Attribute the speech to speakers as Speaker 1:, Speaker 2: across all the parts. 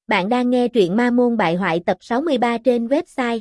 Speaker 1: Bạn đang nghe truyện Ma Môn Bại Hoại tập 63 trên website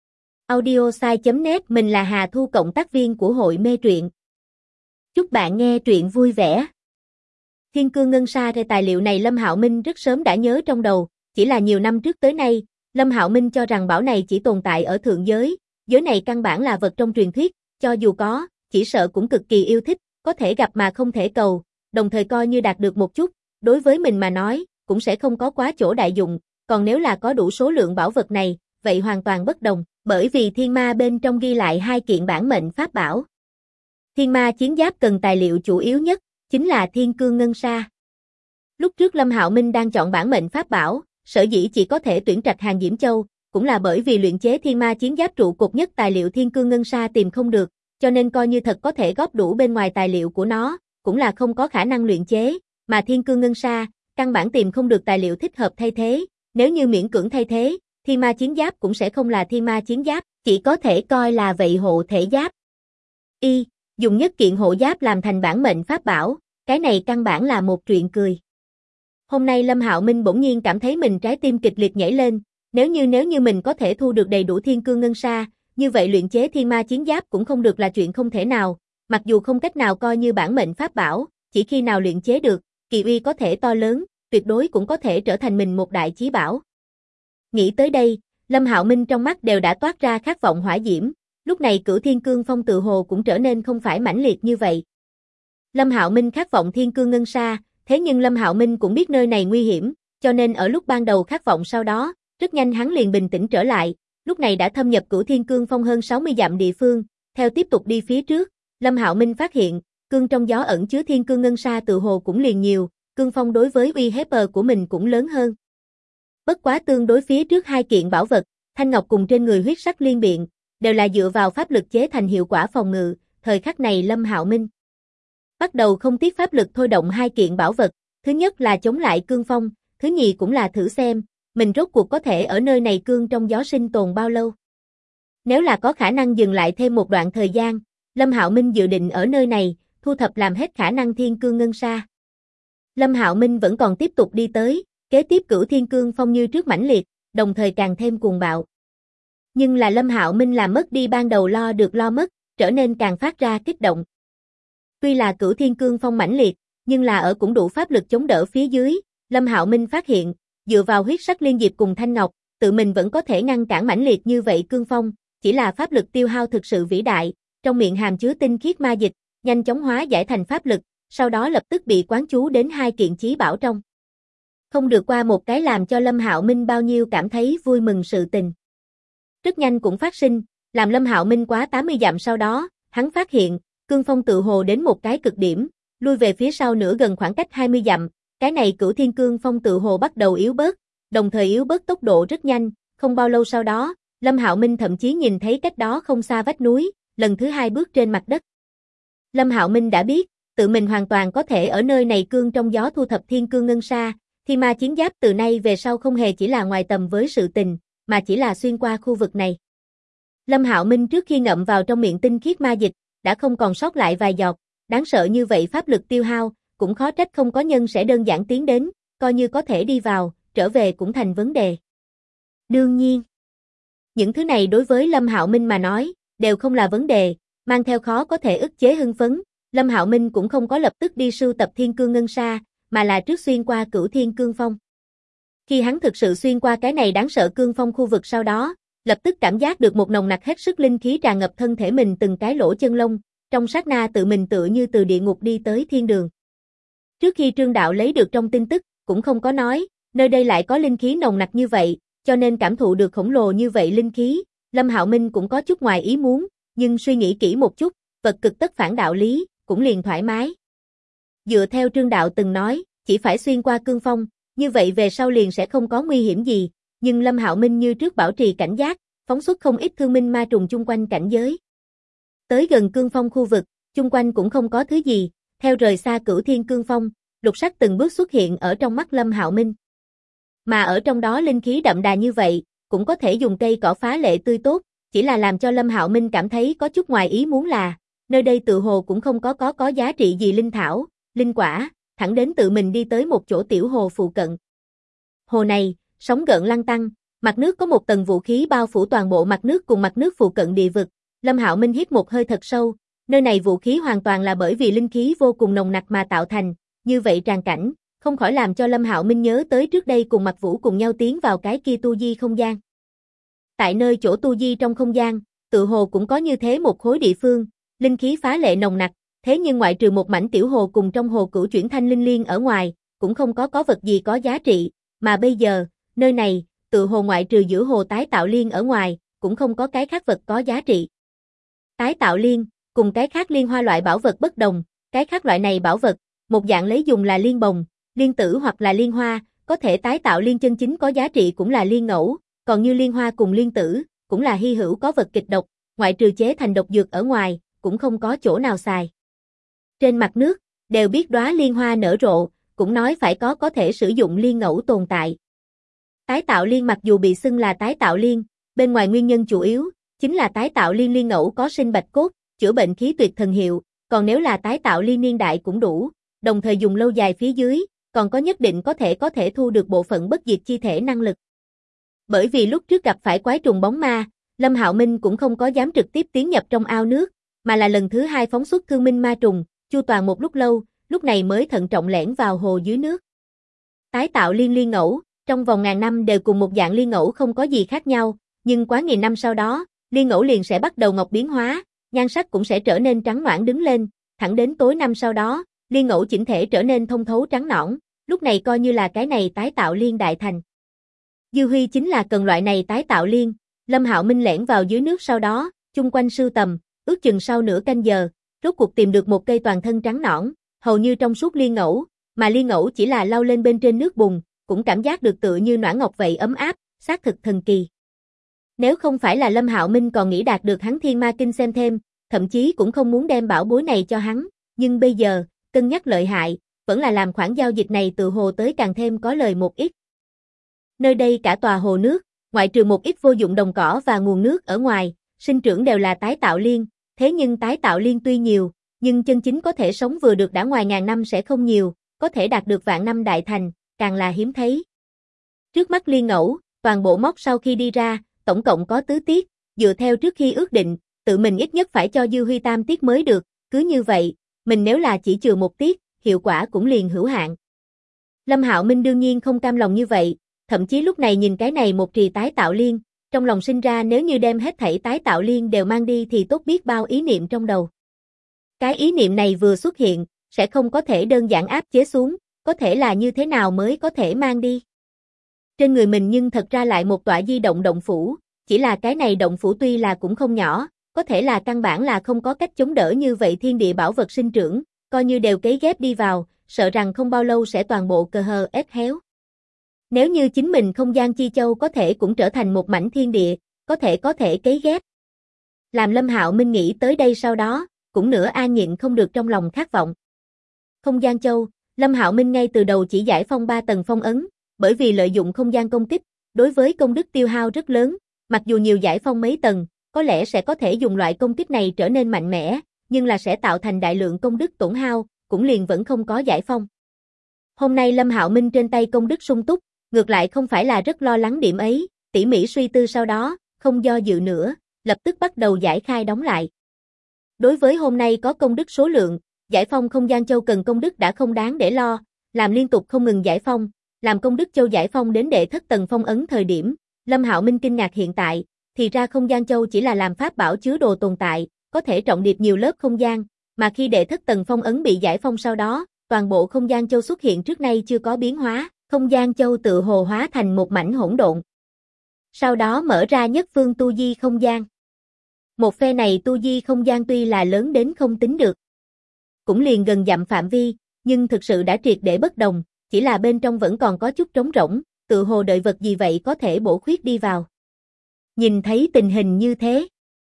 Speaker 1: audiosai.net. Mình là Hà Thu, cộng tác viên của hội mê truyện. Chúc bạn nghe truyện vui vẻ. Thiên Cương Ngân Sa. Về tài liệu này Lâm Hạo Minh rất sớm đã nhớ trong đầu, chỉ là nhiều năm trước tới nay, Lâm Hạo Minh cho rằng bảo này chỉ tồn tại ở thượng giới, giới này căn bản là vật trong truyền thuyết, cho dù có, chỉ sợ cũng cực kỳ yêu thích, có thể gặp mà không thể cầu, đồng thời coi như đạt được một chút, đối với mình mà nói, cũng sẽ không có quá chỗ đại dụng, còn nếu là có đủ số lượng bảo vật này, vậy hoàn toàn bất đồng, bởi vì thiên ma bên trong ghi lại 2 kiện bản mệnh pháp bảo. Thiên ma chiến giáp cần tài liệu chủ yếu nhất, chính là Thiên Cương Ngân Sa. Lúc trước Lâm Hạo Minh đang chọn bản mệnh pháp bảo, sở dĩ chỉ có thể tuyển trạch Hàng Diễm Châu, cũng là bởi vì luyện chế thiên ma chiến giáp trụ cột nhất tài liệu Thiên Cương Ngân Sa tìm không được, cho nên coi như thật có thể góp đủ bên ngoài tài liệu của nó, cũng là không có khả năng luyện chế, mà Thiên Cương Ngân Sa, căn bản tìm không được tài liệu thích hợp thay thế, nếu như miễn cưỡng thay thế, thiên ma chiến giáp cũng sẽ không là thiên ma chiến giáp, chỉ có thể coi là vậy hộ thể giáp. Dùng nhất kiện hộ giáp làm thành bản mệnh pháp bảo, cái này căn bản là một chuyện cười. Hôm nay Lâm Hạo Minh bỗng nhiên cảm thấy mình trái tim kịch liệt nhảy lên, nếu như mình có thể thu được đầy đủ Thiên Cương Ngân Sa, như vậy luyện chế thiên ma chiến giáp cũng không được là chuyện không thể nào, mặc dù không cách nào coi như bản mệnh pháp bảo, chỉ khi nào luyện chế được, kỳ uy có thể to lớn, tuyệt đối cũng có thể trở thành mình một đại chí bảo. Nghĩ tới đây, Lâm Hạo Minh trong mắt đều đã toát ra khát vọng hỏa diễm, lúc này Cửu Thiên Cương Phong tự hồ cũng trở nên không phải mãnh liệt như vậy. Lâm Hạo Minh khát vọng Thiên Cương Ngân Sa, thế nhưng Lâm Hạo Minh cũng biết nơi này nguy hiểm, cho nên ở lúc ban đầu khát vọng sau đó, rất nhanh hắn liền bình tĩnh trở lại, lúc này đã thâm nhập Cửu Thiên Cương Phong hơn 60 dặm địa phương, theo tiếp tục đi phía trước, Lâm Hạo Minh phát hiện, cương trong gió ẩn chứa Thiên Cương Ngân Sa tự hồ cũng liền nhiều, cương phong đối với uy hiếp của mình cũng lớn hơn. Bất quá tương đối phía trước 2 kiện bảo vật, thanh ngọc cùng trên người huyết sắc liên biện, đều là dựa vào pháp lực chế thành hiệu quả phòng ngự, thời khắc này Lâm Hạo Minh bắt đầu không tiếc pháp lực thôi động 2 kiện bảo vật, thứ nhất là chống lại cương phong, thứ nhì cũng là thử xem, mình rốt cuộc có thể ở nơi này cương trong gió sinh tồn bao lâu. Nếu là có khả năng dừng lại thêm một đoạn thời gian, Lâm Hạo Minh dự định ở nơi này, thu thập làm hết khả năng Thiên Cương Ngân Sa. Lâm Hạo Minh vẫn còn tiếp tục đi tới, kế tiếp Cửu Thiên Cương Phong như trước mãnh liệt, đồng thời càng thêm cuồng bạo. Nhưng là Lâm Hạo Minh làm mất đi ban đầu lo được lo mất, trở nên càng phát ra kích động. Tuy là Cửu Thiên Cương Phong mãnh liệt, nhưng là ở cũng đủ pháp lực chống đỡ phía dưới, Lâm Hạo Minh phát hiện, dựa vào huyết sắc liên diệp cùng thanh ngọc, tự mình vẫn có thể ngăn cản mãnh liệt như vậy cương phong, chỉ là pháp lực tiêu hao thực sự vĩ đại, trong miệng hàm chứa tinh khiết ma dịch, nhanh chóng hóa giải thành pháp lực, sau đó lập tức bị quán chú đến 2 kiện chí bảo trong. Không được qua một cái làm cho Lâm Hạo Minh bao nhiêu cảm thấy vui mừng sự tình. Rất nhanh cũng phát sinh, làm Lâm Hạo Minh quá 80 dặm sau đó, hắn phát hiện, cương phong tự hồ đến một cái cực điểm, lui về phía sau nữa gần khoảng cách 20 dặm, cái này Cửu Thiên Cương Phong tự hồ bắt đầu yếu bớt, đồng thời yếu bớt tốc độ rất nhanh, không bao lâu sau đó, Lâm Hạo Minh thậm chí nhìn thấy cách đó không xa vách núi, lần thứ 2 bước trên mặt đất. Lâm Hạo Minh đã biết, tự mình hoàn toàn có thể ở nơi này cương trong gió thu thập Thiên Cương Ngân Sa, thiên ma chiến giáp từ nay về sau không hề chỉ là ngoài tầm với sự tình, mà chỉ là xuyên qua khu vực này. Lâm Hạo Minh trước khi ngậm vào trong miệng tinh khiết ma dịch, đã không còn sót lại vài giọt, đáng sợ như vậy pháp lực tiêu hao, cũng khó trách không có nhân sẽ đơn giản tiến đến, coi như có thể đi vào, trở về cũng thành vấn đề. Đương nhiên, những thứ này đối với Lâm Hạo Minh mà nói, đều không là vấn đề, mang theo khó có thể ức chế hưng phấn, Lâm Hạo Minh cũng không có lập tức đi sưu tập Thiên Cương Ngân Sa, mà là trước xuyên qua Cửu Thiên Cương Phong. Khi hắn thực sự xuyên qua cái này đáng sợ cương phong khu vực sau đó, lập tức cảm giác được một nồng nặc hết sức linh khí tràn ngập thân thể mình từng cái lỗ chân lông, trong sát na tự mình tựa như từ địa ngục đi tới thiên đường. Trước khi Trương Đạo lấy được trong tin tức, cũng không có nói, nơi đây lại có linh khí nồng nặc như vậy, cho nên cảm thụ được khổng lồ như vậy linh khí, Lâm Hạo Minh cũng có chút ngoài ý muốn, nhưng suy nghĩ kỹ một chút, vật cực tất phản đạo lý, cũng liền thoải mái. Dựa theo Trương Đạo từng nói, chỉ phải xuyên qua cương phong, như vậy về sau liền sẽ không có nguy hiểm gì, nhưng Lâm Hạo Minh như trước bảo trì cảnh giác, phóng xuất không ít thương minh ma trùng chung quanh cảnh giới. Tới gần cương phong khu vực, chung quanh cũng không có thứ gì, theo rời xa Cửu Thiên Cương Phong, lục sắc từng bước xuất hiện ở trong mắt Lâm Hạo Minh. Mà ở trong đó linh khí đậm đà như vậy, cũng có thể dùng cây cỏ phá lệ tươi tốt, chỉ là làm cho Lâm Hạo Minh cảm thấy có chút ngoài ý muốn là, nơi đây tự hồ cũng không có giá trị gì linh thảo, linh quả, thẳng đến tự mình đi tới một chỗ tiểu hồ phụ cận. Hồ này, sóng gợn lăn tăng, mặt nước có một tầng vũ khí bao phủ toàn bộ mặt nước cùng mặt nước phụ cận địa vực. Lâm Hạo Minh hít một hơi thật sâu, nơi này vũ khí hoàn toàn là bởi vì linh khí vô cùng nồng nặc mà tạo thành, như vậy tràng cảnh, không khỏi làm cho Lâm Hạo Minh nhớ tới trước đây cùng Mạc Vũ cùng nhau tiến vào cái kia tu di không gian. Tại nơi chỗ tu di trong không gian, tự hồ cũng có như thế một khối địa phương, linh khí phá lệ nồng nặc, thế nhưng ngoại trừ một mảnh tiểu hồ cùng trong hồ cửu chuyển thanh linh liên ở ngoài, cũng không có vật gì có giá trị, mà bây giờ, nơi này, tự hồ ngoại trừ giữa hồ tái tạo liên ở ngoài, cũng không có cái khác vật có giá trị. Tái tạo liên, cùng cái khác liên hoa loại bảo vật bất đồng, cái khác loại này bảo vật, một dạng lấy dùng là liên bồng, liên tử hoặc là liên hoa, có thể tái tạo liên chân chính có giá trị cũng là liên ngẫu, còn như liên hoa cùng liên tử, cũng là hy hữu có vật kịch độc, ngoại trừ chế thành độc dược ở ngoài, cũng không có chỗ nào xài. Trên mặt nước, đều biết đóa liên hoa nở rộ, cũng nói phải có thể sử dụng liên ngẫu tồn tại. Tái tạo liên mặc dù bị xưng là tái tạo liên, bên ngoài nguyên nhân chủ yếu, chính là tái tạo liên liên ngẫu có sinh bạch cốt, chữa bệnh khí tuyệt thần hiệu, còn nếu là tái tạo liên niên đại cũng đủ, đồng thời dùng lâu dài phía dưới, còn có nhất định có thể thu được bộ phận bất diệt chi thể năng lực. Bởi vì lúc trước gặp phải quái trùng bóng ma, Lâm Hạo Minh cũng không có dám trực tiếp tiến nhập trong ao nước, mà là lần thứ hai phóng xuất thương minh ma trùng, chu toàn một lúc lâu, lúc này mới thận trọng lẻn vào hồ dưới nước. Tái tạo liên ngẫu, trong vòng ngàn năm đều cùng một dạng liên ngẫu không có gì khác nhau, nhưng quá nghìn năm sau đó, liên ngẫu liền sẽ bắt đầu ngọc biến hóa, nhan sắc cũng sẽ trở nên trắng noãn đứng lên, thẳng đến tối năm sau đó, liên ngẫu chỉnh thể trở nên thông thấu trắng nõn, lúc này coi như là cái này tái tạo liên đại thành. Dư Huy chính là cần loại này tái tạo liên, Lâm Hạo Minh lẻn vào dưới nước sau đó, chung quanh sưu tầm, ước chừng sau nửa canh giờ, rốt cuộc tìm được một cây toàn thân trắng nõn, hầu như trong suốt liên ngẫu, mà liên ngẫu chỉ là lau lên bên trên nước bùn, cũng cảm giác được tựa như noãn ngọc vậy ấm áp, xác thực thần kỳ. Nếu không phải là Lâm Hạo Minh còn nghĩ đạt được hắn Thiên Ma Kinh xem thêm, thậm chí cũng không muốn đem bảo bối này cho hắn, nhưng bây giờ, cân nhắc lợi hại, vẫn là làm khoản giao dịch này từ hồ tới càng thêm có lời một ít. Nơi đây cả tòa hồ nước, ngoại trừ một ít vô dụng đồng cỏ và nguồn nước ở ngoài, sinh trưởng đều là tái tạo liên, thế nhưng tái tạo liên tuy nhiều, nhưng chân chính có thể sống vừa được đã ngoài ngàn năm sẽ không nhiều, có thể đạt được vạn năm đại thành, càng là hiếm thấy. Trước mắt liên ngẫu, toàn bộ móc sau khi đi ra, tổng cộng có 4 tiết, dựa theo trước khi ước định, tự mình ít nhất phải cho Dư Huy 3 tiết mới được, cứ như vậy, mình nếu là chỉ chừa 1 tiết, hiệu quả cũng liền hữu hạn. Lâm Hạo Minh đương nhiên không cam lòng như vậy, thậm chí lúc này nhìn cái này một trì tái tạo liên, trong lòng sinh ra nếu như đem hết thảy tái tạo liên đều mang đi thì tốt biết bao ý niệm trong đầu. Cái ý niệm này vừa xuất hiện, sẽ không có thể đơn giản áp chế xuống, có thể là như thế nào mới có thể mang đi. Trên người mình nhưng thật ra lại một tọa di động động phủ, chỉ là cái này động phủ tuy là cũng không nhỏ, có thể là căn bản là không có cách chống đỡ như vậy thiên địa bảo vật sinh trưởng, coi như đều cấy ghép đi vào, sợ rằng không bao lâu sẽ toàn bộ cờ hờ ép héo. Nếu như chính mình không gian chi châu có thể cũng trở thành một mảnh thiên địa, có thể cấy ghép. Làm Lâm Hạo Minh nghĩ tới đây sau đó, cũng nửa an nhịn không được trong lòng khát vọng. Không gian châu, Lâm Hạo Minh ngay từ đầu chỉ giải phong 3 tầng phong ấn, bởi vì lợi dụng không gian công kích, đối với công đức tiêu hao rất lớn, mặc dù nhiều giải phong mấy tầng, có lẽ sẽ có thể dùng loại công kích này trở nên mạnh mẽ, nhưng là sẽ tạo thành đại lượng công đức tổn hao, cũng liền vẫn không có giải phong. Hôm nay Lâm Hạo Minh trên tay công đức sung túc, ngược lại không phải là rất lo lắng điểm ấy, tỉ mỉ suy tư sau đó, không do dự nữa, lập tức bắt đầu giải khai đóng lại. Đối với hôm nay có công đức số lượng, giải phong không gian châu cần công đức đã không đáng để lo, làm liên tục không ngừng giải phong, làm công đức châu giải phong đến đệ thất tầng phong ấn thời điểm, Lâm Hạo Minh kinh ngạc hiện tại, thì ra không gian châu chỉ là làm pháp bảo chứa đồ tồn tại, có thể trọng điệp nhiều lớp không gian, mà khi đệ thất tầng phong ấn bị giải phong sau đó, toàn bộ không gian châu xuất hiện trước nay chưa có biến hóa, không gian châu tự hồ hóa thành một mảnh hỗn độn. Sau đó mở ra nhất phương tu di không gian. Một phe này tu di không gian tuy là lớn đến không tính được, cũng liền gần dặm phạm vi, nhưng thực sự đã triệt để bất đồng, chỉ là bên trong vẫn còn có chút trống rỗng, tự hồ đợi vật gì vậy có thể bổ khuyết đi vào. Nhìn thấy tình hình như thế,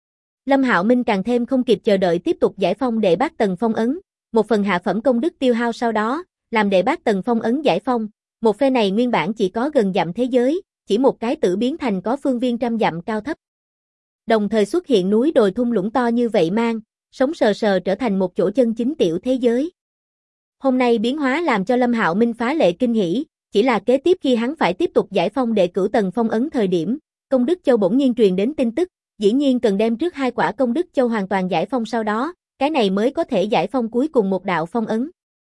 Speaker 1: Lâm Hạo Minh càng thêm không kịp chờ đợi tiếp tục giải phong đệ bát tầng phong ấn, một phần hạ phẩm công đức tiêu hao sau đó, làm đệ bát tầng phong ấn giải phong, một phe này nguyên bản chỉ có gần dặm thế giới, chỉ một cái tử biến thành có phương viên trăm dặm cao thấp. Đồng thời xuất hiện núi đồi thung lũng to như vậy mang, sống sờ sờ trở thành một chỗ chân chính tiểu thế giới. Hôm nay biến hóa làm cho Lâm Hạo Minh phá lệ kinh hỉ, Chỉ là kế tiếp khi hắn phải tiếp tục giải phong đệ cửu tầng phong ấn thời điểm, công đức châu bỗng nhiên truyền đến tin tức, dĩ nhiên cần đem trước 2 quả công đức châu hoàn toàn giải phong sau đó, cái này mới có thể giải phong cuối cùng một đạo phong ấn.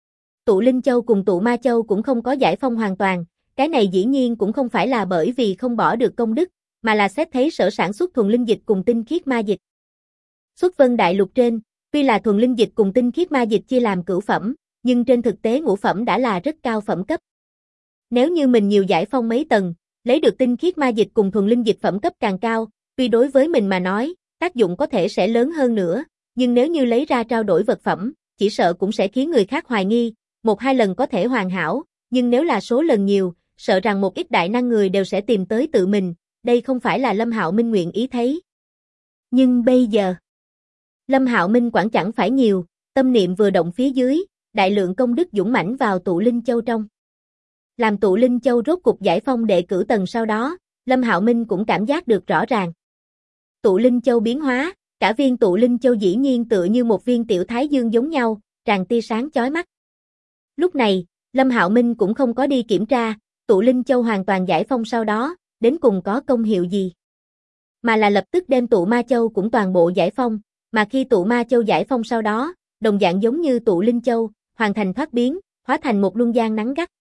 Speaker 1: Tụ Linh Châu cùng Tụ Ma Châu cũng không có giải phong hoàn toàn, cái này dĩ nhiên cũng không phải là bởi vì không bỏ được công đức, mà là xét thấy sở sản xuất thuần linh dịch cùng tinh khiết ma dịch. Xuất Vân Đại Lục trên, tuy là thuần linh dịch cùng tinh khiết ma dịch chia làm cửu phẩm, nhưng trên thực tế ngũ phẩm đã là rất cao phẩm cấp. Nếu như mình nhiều giải phong mấy tầng, lấy được tinh khiết ma dịch cùng thuần linh dịch phẩm cấp càng cao, tuy đối với mình mà nói, tác dụng có thể sẽ lớn hơn nữa, nhưng nếu như lấy ra trao đổi vật phẩm, chỉ sợ cũng sẽ khiến người khác hoài nghi, 1-2 lần có thể hoàn hảo, nhưng nếu là số lần nhiều, sợ rằng một ít đại năng người đều sẽ tìm tới tự mình, đây không phải là Lâm Hạo Minh nguyện ý thấy. Nhưng bây giờ, Lâm Hạo Minh quản chẳng phải nhiều, tâm niệm vừa động phía dưới, đại lượng công đức dũng mãnh vào Tụ Linh Châu trong. Làm Tụ Linh Châu rốt cục giải phong đệ cửu tầng sau đó, Lâm Hạo Minh cũng cảm giác được rõ ràng. Tụ Linh Châu biến hóa, cả viên Tụ Linh Châu dĩ nhiên tựa như một viên tiểu thái dương giống nhau, tràn tia sáng chói mắt. Lúc này, Lâm Hạo Minh cũng không có đi kiểm tra, Tụ Linh Châu hoàn toàn giải phong sau đó, đến cùng có công hiệu gì. Mà là lập tức đem Tụ Ma Châu cũng toàn bộ giải phong, mà khi Tụ Ma Châu giải phong sau đó, đồng dạng giống như Tụ Linh Châu, hoàn thành thoát biến, hóa thành một luân giang nắng gắt.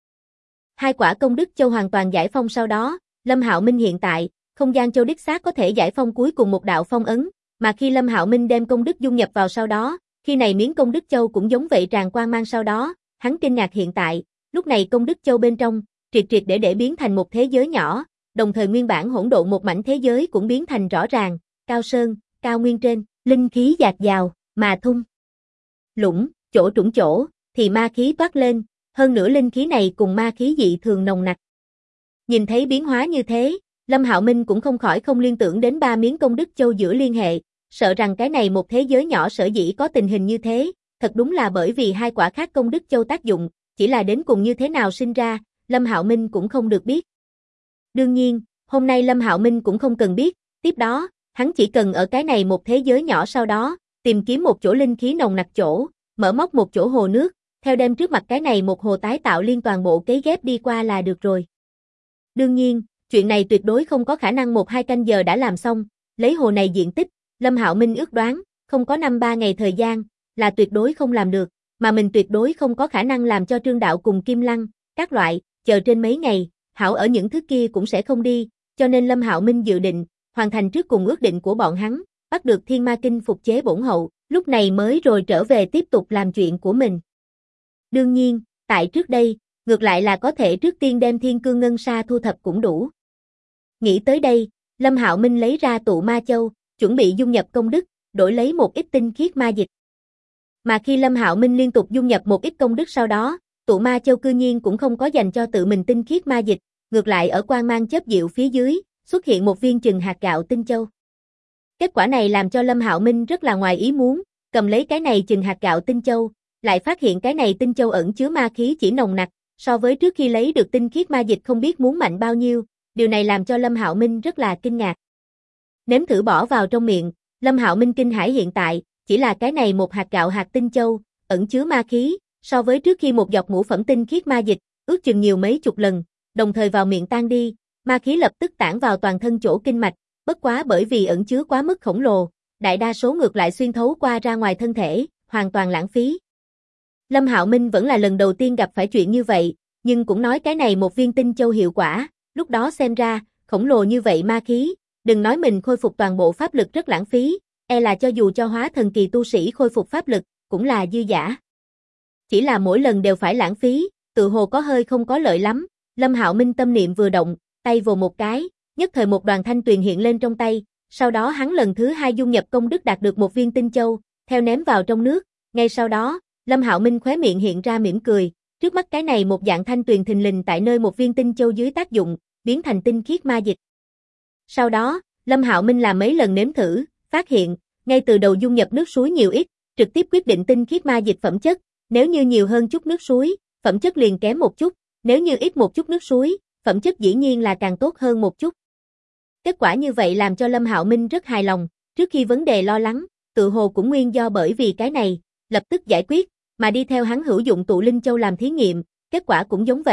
Speaker 1: 2 quả công đức châu hoàn toàn giải phong sau đó, Lâm Hạo Minh hiện tại, không gian châu đích xác có thể giải phong cuối cùng một đạo phong ấn, mà khi Lâm Hạo Minh đem công đức dung nhập vào sau đó, khi này miếng công đức châu cũng giống vậy tràn quang mang sau đó, hắn kinh ngạc hiện tại, lúc này công đức châu bên trong, triệt để biến thành một thế giới nhỏ, đồng thời nguyên bản hỗn độn một mảnh thế giới cũng biến thành rõ ràng, cao sơn, cao nguyên trên, linh khí dạt dào, mà thung lũng, chỗ trũng chỗ, thì ma khí toát lên, hơn nữa linh khí này cùng ma khí dị thường nồng nặc. Nhìn thấy biến hóa như thế, Lâm Hạo Minh cũng không khỏi không liên tưởng đến 3 miếng công đức châu giữa liên hệ, sợ rằng cái này một thế giới nhỏ sở dĩ có tình hình như thế, thật đúng là bởi vì 2 quả khác công đức châu tác dụng, chỉ là đến cùng như thế nào sinh ra, Lâm Hạo Minh cũng không được biết. Đương nhiên, hôm nay Lâm Hạo Minh cũng không cần biết, tiếp đó, hắn chỉ cần ở cái này một thế giới nhỏ sau đó, tìm kiếm một chỗ linh khí nồng nặc chỗ, mở móc một chỗ hồ nước, theo đem trước mặt cái này một hồ tái tạo liên toàn bộ cấy ghép đi qua là được rồi. Đương nhiên, chuyện này tuyệt đối không có khả năng 1-2 canh giờ đã làm xong, lấy hồ này diện tích, Lâm Hạo Minh ước đoán, không có 5-3 ngày thời gian, là tuyệt đối không làm được, mà mình tuyệt đối không có khả năng làm cho Trương Đạo cùng Kim Lăng, các loại, chờ trên mấy ngày, hảo ở những thứ kia cũng sẽ không đi, cho nên Lâm Hạo Minh dự định, hoàn thành trước cùng ước định của bọn hắn, bắt được Thiên Ma Kinh phục chế bổn hậu, lúc này mới rồi trở về tiếp tục làm chuyện của mình. Đương nhiên, tại trước đây, ngược lại là có thể trước tiên đem Thiên Cương Ngân Sa thu thập cũng đủ. Nghĩ tới đây, Lâm Hạo Minh lấy ra Tụ Ma Châu, chuẩn bị dung nhập công đức, đổi lấy một ít tinh khiết ma dịch. Mà khi Lâm Hạo Minh liên tục dung nhập một ít công đức sau đó, Tụ Ma Châu cư nhiên cũng không có dành cho tự mình tinh khiết ma dịch, ngược lại ở quang mang chớp diệu phía dưới, xuất hiện một viên chừng hạt gạo tinh châu. Kết quả này làm cho Lâm Hạo Minh rất là ngoài ý muốn, cầm lấy cái này chừng hạt gạo tinh châu, lại phát hiện cái này tinh châu ẩn chứa ma khí chỉ nồng nặc, so với trước khi lấy được tinh khiết ma dịch không biết muốn mạnh bao nhiêu, điều này làm cho Lâm Hạo Minh rất là kinh ngạc. Nếm thử bỏ vào trong miệng, Lâm Hạo Minh kinh hãi hiện tại, chỉ là cái này một hạt gạo hạt tinh châu, ẩn chứa ma khí, so với trước khi một giọt ngũ phẩm tinh khiết ma dịch, ước chừng nhiều mấy chục lần, đồng thời vào miệng tan đi, ma khí lập tức tản vào toàn thân chỗ kinh mạch, bất quá bởi vì ẩn chứa quá mức khổng lồ, đại đa số ngược lại xuyên thấu qua ra ngoài thân thể, hoàn toàn lãng phí. Lâm Hạo Minh vẫn là lần đầu tiên gặp phải chuyện như vậy, nhưng cũng nói cái này một viên tinh châu hiệu quả, lúc đó xem ra, khổng lồ như vậy ma khí, đừng nói mình khôi phục toàn bộ pháp lực rất lãng phí, e là cho dù cho hóa thần kỳ tu sĩ khôi phục pháp lực, cũng là dư giả. Chỉ là mỗi lần đều phải lãng phí, tự hồ có hơi không có lợi lắm, Lâm Hạo Minh tâm niệm vừa động, tay vồ một cái, nhất thời một đoàn thanh tuyền hiện lên trong tay, sau đó hắn lần thứ 2 dung nhập công đức đạt được một viên tinh châu, theo ném vào trong nước, ngay sau đó, Lâm Hạo Minh khóe miệng hiện ra mỉm cười, trước mắt cái này một dạng thanh tuyền thình lình tại nơi một viên tinh châu dưới tác dụng, biến thành tinh khiết ma dịch. Sau đó, Lâm Hạo Minh làm mấy lần nếm thử, phát hiện, ngay từ đầu dung nhập nước suối nhiều ít, trực tiếp quyết định tinh khiết ma dịch phẩm chất, nếu như nhiều hơn chút nước suối, phẩm chất liền kém một chút, nếu như ít một chút nước suối, phẩm chất dĩ nhiên là càng tốt hơn một chút. Kết quả như vậy làm cho Lâm Hạo Minh rất hài lòng, trước khi vấn đề lo lắng, tự hồ cũng nguyên do bởi vì cái này, lập tức giải quyết, mà đi theo hắn hữu dụng Tụ Linh Châu làm thí nghiệm, kết quả cũng giống vậy,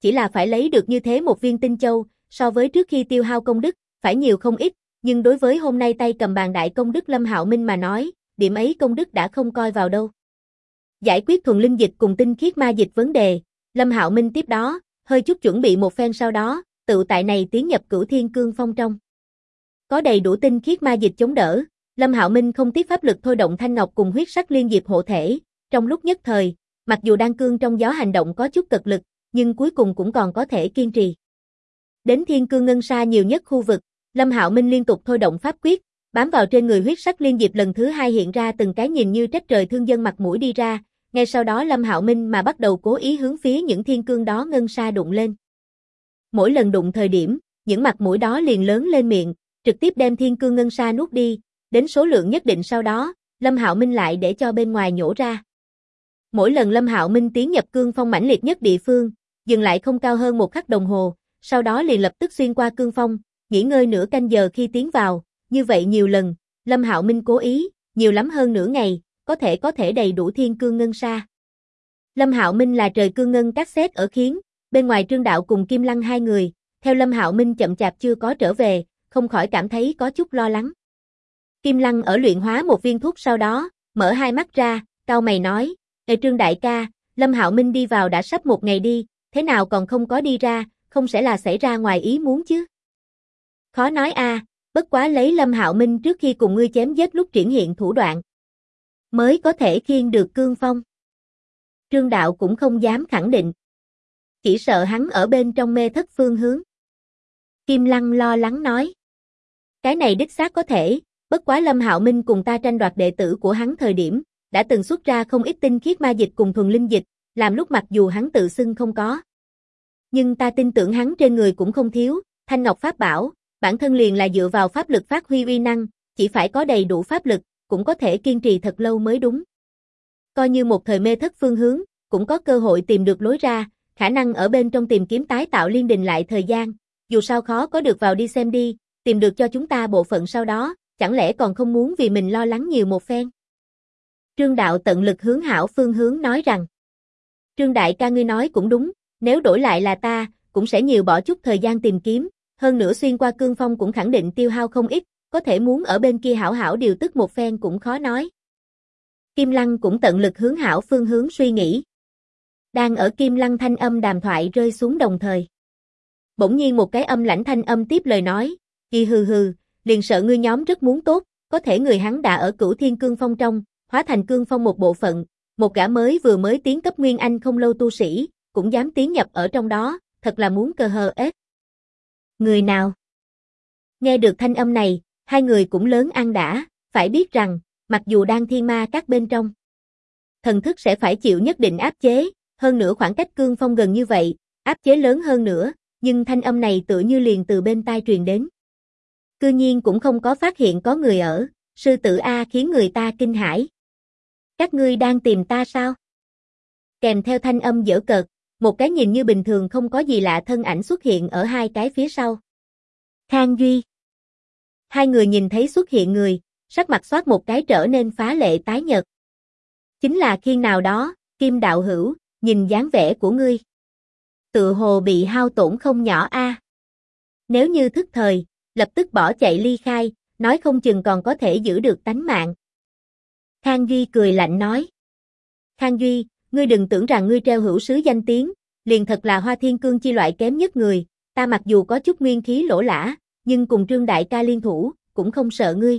Speaker 1: chỉ là phải lấy được như thế một viên tinh châu, so với trước khi tiêu hao công đức, phải nhiều không ít, nhưng đối với hôm nay tay cầm bàn đại công đức Lâm Hạo Minh mà nói, điểm ấy công đức đã không coi vào đâu. Giải quyết thuần linh dịch cùng tinh khiết ma dịch vấn đề, Lâm Hạo Minh tiếp đó, hơi chút chuẩn bị một phen sau đó, tự tại này tiến nhập Cửu Thiên Cương Phong trong. Có đầy đủ tinh khiết ma dịch chống đỡ, Lâm Hạo Minh không tiếc pháp lực thôi động thanh ngọc cùng huyết sắc liên diệp hộ thể, trong lúc nhất thời, mặc dù đan cương trong gió hành động có chút cực lực, nhưng cuối cùng cũng còn có thể kiên trì. Đến Thiên Cương Ngân Sa nhiều nhất khu vực, Lâm Hạo Minh liên tục thôi động pháp quyết, bám vào trên người huyết sắc liên diệp lần thứ hai hiện ra từng cái nhìn như trách trời thương dân mặt mũi đi ra, ngay sau đó Lâm Hạo Minh mà bắt đầu cố ý hướng phía những thiên cương đó ngân sa đụng lên. Mỗi lần đụng thời điểm, những mặt mũi đó liền lớn lên miệng, trực tiếp đem thiên cương ngân sa nuốt đi, đến số lượng nhất định sau đó, Lâm Hạo Minh lại để cho bên ngoài nhổ ra. Mỗi lần Lâm Hạo Minh tiến nhập cương phong mãnh liệt nhất địa phương, dừng lại không cao hơn một khắc đồng hồ, sau đó liền lập tức xuyên qua cương phong, nghỉ ngơi nửa canh giờ khi tiến vào, như vậy nhiều lần, Lâm Hạo Minh cố ý, nhiều lắm hơn nửa ngày, có thể đầy đủ thiên cương ngân sa. Lâm Hạo Minh là trời cương ngân các xét ở khiến, bên ngoài Trương Đạo cùng Kim Lăng hai người, theo Lâm Hạo Minh chậm chạp chưa có trở về, không khỏi cảm thấy có chút lo lắng. Kim Lăng ở luyện hóa một viên thuốc sau đó, mở hai mắt ra, cau mày nói, Trương đại ca, Lâm Hạo Minh đi vào đã sắp một ngày đi, thế nào còn không có đi ra, không sẽ là xảy ra ngoài ý muốn chứ? Khó nói a, bất quá lấy Lâm Hạo Minh trước khi cùng ngươi chém giết lúc triển hiện thủ đoạn, mới có thể khiêng được cương phong. Trương Đạo cũng không dám khẳng định. Chỉ sợ hắn ở bên trong mê thất phương hướng. Kim Lăng lo lắng nói. Cái này đích xác có thể, bất quá Lâm Hạo Minh cùng ta tranh đoạt đệ tử của hắn thời điểm, đã từng xuất ra không ít tinh khiết ma dịch cùng thuần linh dịch, làm lúc mặc dù hắn tự xưng không có. Nhưng ta tin tưởng hắn trên người cũng không thiếu, Thanh Ngọc Pháp Bảo, bản thân liền là dựa vào pháp lực phát huy uy năng, chỉ phải có đầy đủ pháp lực, cũng có thể kiên trì thật lâu mới đúng. Coi như một thời mê thất phương hướng, cũng có cơ hội tìm được lối ra, khả năng ở bên trong tìm kiếm tái tạo liên đình lại thời gian, dù sao khó có được vào đi xem đi, tìm được cho chúng ta bộ phận sau đó, chẳng lẽ còn không muốn vì mình lo lắng nhiều một phen. Trương Đạo tận lực hướng hảo phương hướng nói rằng, Trương đại ca ngươi nói cũng đúng, nếu đổi lại là ta, cũng sẽ nhiều bỏ chút thời gian tìm kiếm, hơn nữa xuyên qua cương phong cũng khẳng định tiêu hao không ít, có thể muốn ở bên kia hảo hảo điều tức một phen cũng khó nói. Kim Lăng cũng tận lực hướng hảo phương hướng suy nghĩ. Đang ở Kim Lăng thanh âm đàm thoại rơi xuống đồng thời. Bỗng nhiên một cái âm lãnh thanh âm tiếp lời nói, hừ hừ hừ, liền sợ ngươi nhóm rất muốn tốt, có thể người hắn đã ở Cửu Thiên Cương Phong trong, hóa thành cương phong một bộ phận, một gã vừa mới tiến cấp Nguyên Anh không lâu tu sĩ, cũng dám tiến nhập ở trong đó, thật là muốn cơ hờ ếch. Người nào? Nghe được thanh âm này, hai người cũng lớn ăn đã, phải biết rằng, mặc dù đang thiên ma các bên trong, thần thức sẽ phải chịu nhất định áp chế, hơn nữa khoảng cách cương phong gần như vậy, áp chế lớn hơn nữa, nhưng thanh âm này tựa như liền từ bên tai truyền đến. Cư nhiên cũng không có phát hiện có người ở, sư tử A khiến người ta kinh hãi. Các ngươi đang tìm ta sao? Kèm theo thanh âm giễu cợt, một cái nhìn như bình thường không có gì lạ thân ảnh xuất hiện ở hai cái phía sau. Khang Duy. Hai người nhìn thấy xuất hiện người, sắc mặt xoát một cái trở nên phá lệ tái nhợt. Chính là khiên nào đó, Kim đạo hữu, nhìn dáng vẻ của ngươi. Tựa hồ bị hao tổn không nhỏ a. Nếu như thức thời, lập tức bỏ chạy ly khai, nói không chừng còn có thể giữ được tánh mạng. Khang Duy cười lạnh nói. Khang Duy, ngươi đừng tưởng rằng ngươi treo hữu sứ danh tiếng, liền thật là Hoa Thiên Cương chi loại kém nhất người, ta mặc dù có chút nguyên khí lỗ lã, nhưng cùng Trương đại ca liên thủ, cũng không sợ ngươi.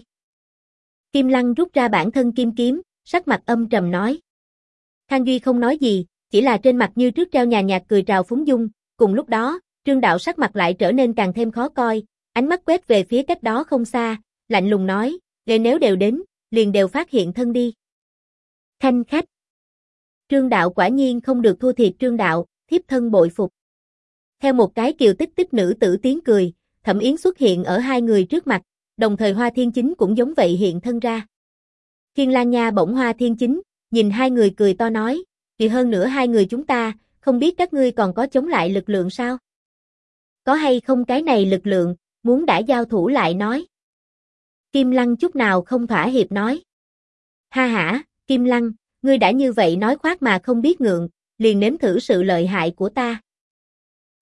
Speaker 1: Kim Lăng rút ra bản thân kim kiếm, sắc mặt âm trầm nói. Khang Duy không nói gì, chỉ là trên mặt như trước treo nhàn nhạt cười trào phúng dung, cùng lúc đó, Trương đạo sắc mặt lại trở nên càng thêm khó coi, ánh mắt quét về phía cách đó không xa, lạnh lùng nói, nếu đều đến, liền đều phát hiện thân đi. Khanh khách. Trương đạo quả nhiên không được thua thiệt Trương đạo, thiếp thân bội phục. Theo một cái kiều tích tích nữ tử tiếng cười, Thẩm Yến xuất hiện ở hai người trước mặt, đồng thời Hoa Thiên Chính cũng giống vậy hiện thân ra. Thiên Lang Nha bỗng Hoa Thiên Chính, nhìn hai người cười to nói, vì hơn nữa hai người chúng ta, không biết các ngươi còn có chống lại lực lượng sao? Có hay không cái này lực lượng, muốn đã giao thủ lại nói. Kim Lăng chút nào không thỏa hiệp nói. Ha hả, Kim Lăng, ngươi đã như vậy nói khoác mà không biết ngượng, liền nếm thử sự lợi hại của ta.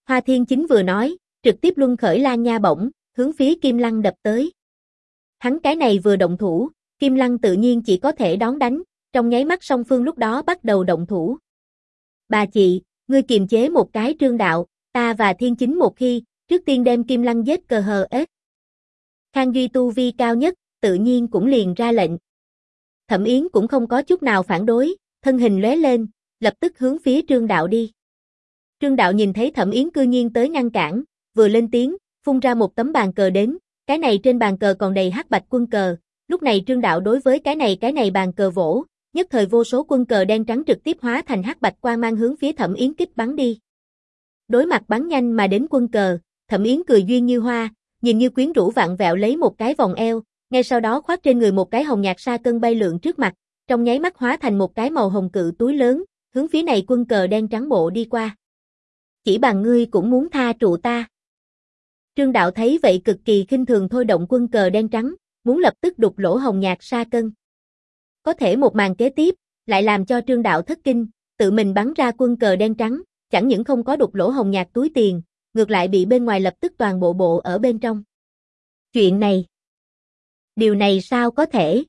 Speaker 1: Hoa Thiên Chính vừa nói, trực tiếp luân khởi Lan Nha bổng, hướng phía Kim Lăng đập tới. Hắn cái này vừa động thủ, Kim Lăng tự nhiên chỉ có thể đón đánh, trong nháy mắt song phương lúc đó bắt đầu động thủ. Bà chị, ngươi kiềm chế một cái Trương đạo, ta và Thiên Chính một khi, trước tiên đem Kim Lăng giết cờ hờ ết. Khang Duy tu vi cao nhất, tự nhiên cũng liền ra lệnh. Thẩm Yến cũng không có chút nào phản đối, thân hình lóe lên, lập tức hướng phía Trương đạo đi. Trương đạo nhìn thấy Thẩm Yến cư nhiên tới ngăn cản, vừa lên tiếng, phun ra một tấm bàn cờ đến, cái này trên bàn cờ còn đầy hắc bạch quân cờ, lúc này Trương đạo đối với cái này bàn cờ vỗ, nhất thời vô số quân cờ đen trắng trực tiếp hóa thành hắc bạch quang mang hướng phía Thẩm Yến kích bắn đi. Đối mặt bắn nhanh mà đến quân cờ, Thẩm Yến cười duyên như hoa, nhìn như quyến rũ vặn vẹo lấy một cái vòng eo, ngay sau đó khoác trên người một cái hồng nhạt sa cân bay lượn trước mặt, trong nháy mắt hóa thành một cái màu hồng cự túi lớn, hướng phía này quân cờ đen trắng bộ đi qua. Chỉ bằng ngươi cũng muốn tha trụ ta. Trương đạo thấy vậy cực kỳ khinh thường thôi động quân cờ đen trắng, muốn lập tức đục lỗ hồng nhạt sa cân. Có thể một màn kế tiếp, lại làm cho Trương đạo thất kinh, tự mình bắn ra quân cờ đen trắng, chẳng những không có đục lỗ hồng nhạt túi tiền, ngược lại bị bên ngoài lập tức toàn bộ bộ ở bên trong. Chuyện này, điều này sao có thể,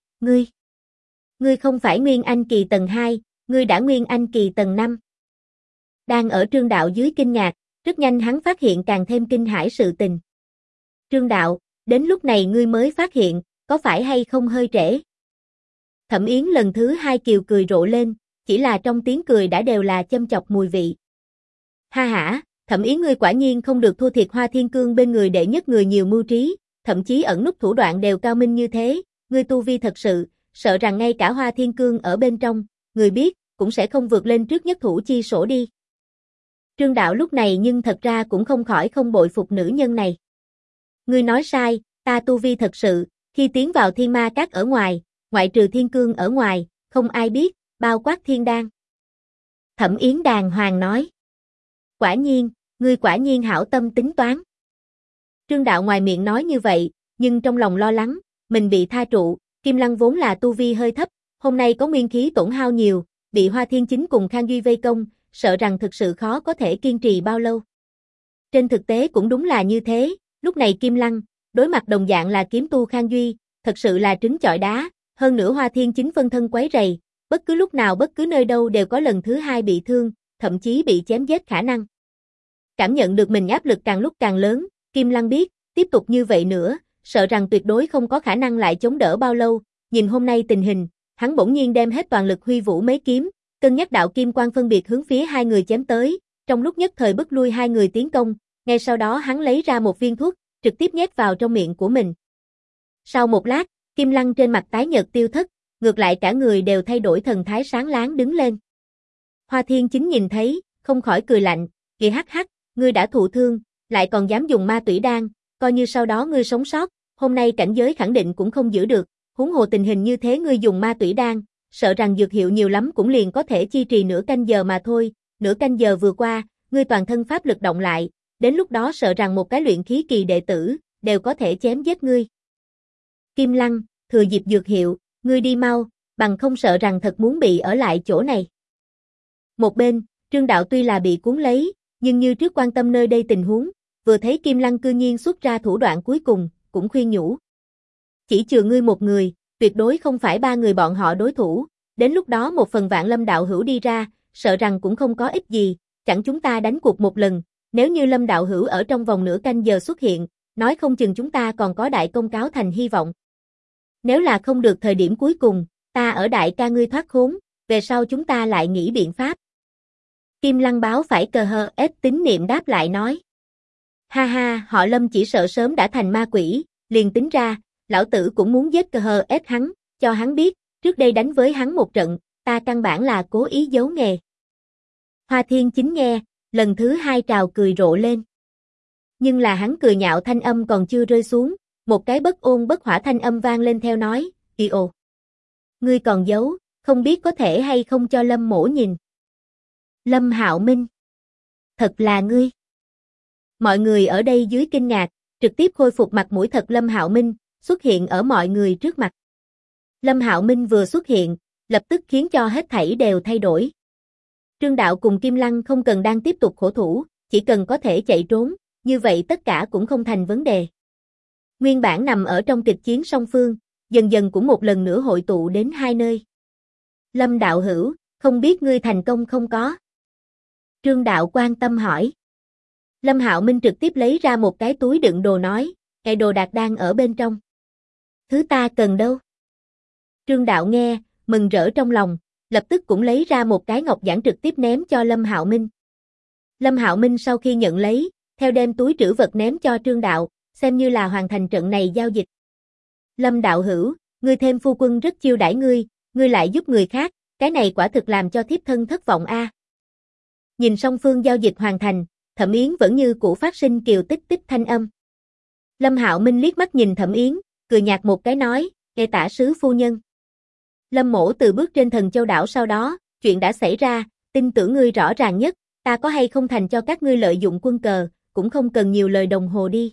Speaker 1: ngươi không phải Nguyên Anh kỳ tầng 2, ngươi đã Nguyên Anh kỳ tầng 5. Đang ở Trương đạo dưới kinh ngạc, rất nhanh hắn phát hiện càng thêm kinh hãi sự tình. Trương đạo, đến lúc này ngươi mới phát hiện, có phải hay không hơi trễ? Thẩm Yến lần thứ 2 kiều cười rộ lên, chỉ là trong tiếng cười đã đều là châm chọc mùi vị. Ha hả, Thẩm Yến ngươi quả nhiên không được thua thiệt Hoa Thiên Cương bên người đệ nhất người nhiều mưu trí, thậm chí ẩn núp thủ đoạn đều cao minh như thế, ngươi tu vi thật sự, sợ rằng ngay cả Hoa Thiên Cương ở bên trong, người biết, cũng sẽ không vượt lên trước nhất thủ chi sổ đi. Trương đạo lúc này nhưng thật ra cũng không khỏi không bội phục nữ nhân này. Ngươi nói sai, ta tu vi thật sự, khi tiến vào thiên ma các ở ngoài, ngoại trừ Thiên Cương ở ngoài, không ai biết, bao quát thiên đan. Thẩm Yến đàng hoàng nói. Quả nhiên, ngươi quả nhiên hảo tâm tính toán. Trương đạo ngoài miệng nói như vậy, nhưng trong lòng lo lắng, mình bị tha trụ, Kim Lăng vốn là tu vi hơi thấp, hôm nay có nguyên khí tổn hao nhiều, bị Hoa Thiên Chính cùng Khang Duy vây công, sợ rằng thực sự khó có thể kiên trì bao lâu. Trên thực tế cũng đúng là như thế, lúc này Kim Lăng, đối mặt đồng dạng là kiếm tu Khang Duy, thật sự là trứng chọi đá, hơn nữa Hoa Thiên Chính phân thân quấy rầy, bất cứ lúc nào bất cứ nơi đâu đều có lần thứ 2 bị thương, thậm chí bị chém giết khả năng. Cảm nhận được mình áp lực càng lúc càng lớn, Kim Lăng biết, tiếp tục như vậy nữa, sợ rằng tuyệt đối không có khả năng lại chống đỡ bao lâu, nhìn hôm nay tình hình, hắn bỗng nhiên đem hết toàn lực huy vũ mấy kiếm, cân nhắc đạo kim quang phân biệt hướng phía hai người chém tới, trong lúc nhất thời bức lui hai người tiến công, ngay sau đó hắn lấy ra một viên thuốc, trực tiếp nhét vào trong miệng của mình. Sau một lát, Kim Lăng trên mặt tái nhợt tiêu thất, ngược lại cả người đều thay đổi thần thái sáng láng đứng lên. Hoa Thiên Chính nhìn thấy, không khỏi cười lạnh, "Kìa hắc hắc, ngươi đã thụ thương, lại còn dám dùng ma tủy đan, coi như sau đó ngươi sống sót, hôm nay cảnh giới khẳng định cũng không giữ được, huống hồ tình hình như thế ngươi dùng ma tủy đan, sợ rằng dược hiệu nhiều lắm cũng liền có thể chi trì nửa canh giờ mà thôi, nửa canh giờ vừa qua, ngươi toàn thân pháp lực động lại, đến lúc đó sợ rằng một cái luyện khí kỳ đệ tử, đều có thể chém giết ngươi." Kim Lăng, thừa dịp dược hiệu, ngươi đi mau, bằng không sợ rằng thật muốn bị ở lại chỗ này. Một bên, Trương đạo tuy là bị cuốn lấy, nhưng như trước quan tâm nơi đây tình huống, vừa thấy Kim Lăng cư nhiên xuất ra thủ đoạn cuối cùng, cũng khuyên nhủ. Chỉ chừa ngươi một người, tuyệt đối không phải ba người bọn họ đối thủ, đến lúc đó một phần vạn Lâm đạo hữu đi ra, sợ rằng cũng không có ích gì, chẳng chúng ta đánh cuộc một lần, nếu như Lâm đạo hữu ở trong vòng nửa canh giờ xuất hiện, nói không chừng chúng ta còn có đại công cáo thành hy vọng. Nếu là không được thời điểm cuối cùng, ta ở đại ca ngươi thoát khốn, về sau chúng ta lại nghĩ biện pháp. Kim Lăng báo phải cờ hờ ết tín niệm đáp lại nói. Ha ha, họ Lâm chỉ sợ sớm đã thành ma quỷ, liền tính ra, lão tử cũng muốn giết cờ hờ ết hắn, cho hắn biết, trước đây đánh với hắn một trận, ta căn bản là cố ý giấu nghề. Hoa Thiên Chính nghe, lần thứ 2 trào cười rộ lên. Nhưng là hắn cười nhạo thanh âm còn chưa rơi xuống, một cái bất ôn bất hỏa thanh âm vang lên theo nói, ồ, ngươi còn giấu, không biết có thể hay không cho Lâm mỗ nhìn. Lâm Hạo Minh. Thật là ngươi. Mọi người ở đây dưới kinh ngạc, trực tiếp khôi phục mặt mũi thật Lâm Hạo Minh, xuất hiện ở mọi người trước mặt. Lâm Hạo Minh vừa xuất hiện, lập tức khiến cho hết thảy đều thay đổi. Trương đạo cùng Kim Lăng không cần đang tiếp tục khổ thủ, chỉ cần có thể chạy trốn, như vậy tất cả cũng không thành vấn đề. Nguyên bản nằm ở trong kịch chiến song phương, dần dần cũng một lần nữa hội tụ đến hai nơi. Lâm đạo hữu, không biết ngươi thành công không có? Trương đạo quan tâm hỏi. Lâm Hạo Minh trực tiếp lấy ra một cái túi đựng đồ nói, cái đồ đạc đang ở bên trong. Thứ ta cần đâu? Trương đạo nghe, mừng rỡ trong lòng, lập tức cũng lấy ra một cái ngọc giản trực tiếp ném cho Lâm Hạo Minh. Lâm Hạo Minh sau khi nhận lấy, theo đem túi trữ vật ném cho Trương đạo, xem như là hoàn thành trận này giao dịch. Lâm đạo hữu, ngươi thêm phu quân rất chiêu đãi ngươi lại giúp người khác, cái này quả thực làm cho thiếp thân thất vọng a. Nhìn song phương giao dịch hoàn thành, Thẩm Yến vẫn như cũ phát sinh kiều tích tích thanh âm. Lâm Hạo Minh liếc mắt nhìn Thẩm Yến, cười nhạt một cái nói, nghe tả sứ phu nhân. Lâm mỗ từ bước trên Thần Châu đảo sau đó, chuyện đã xảy ra, tin tưởng ngươi rõ ràng nhất, ta có hay không thành cho các ngươi lợi dụng quân cờ, cũng không cần nhiều lời đồng hồ đi.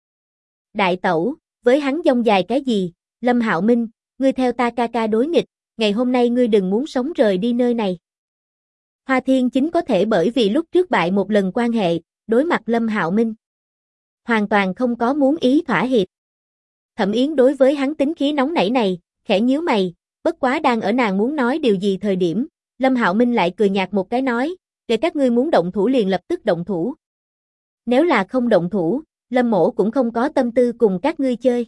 Speaker 1: Đại tẩu, với hắn dông dài cái gì, Lâm Hạo Minh, ngươi theo ta ca ca đối nghịch, ngày hôm nay ngươi đừng muốn sống rời đi nơi này. Hoa Thiên Chính có thể bởi vì lúc trước bại một lần quan hệ, đối mặt Lâm Hạo Minh. Hoàn toàn không có muốn ý thỏa hiệp. Thẩm Yến đối với hắn tính khí nóng nảy này, khẽ nhíu mày, bất quá đang ở nàng muốn nói điều gì thời điểm, Lâm Hạo Minh lại cười nhạt một cái nói, để các ngươi muốn động thủ liền lập tức động thủ. Nếu là không động thủ, Lâm mỗ cũng không có tâm tư cùng các ngươi chơi.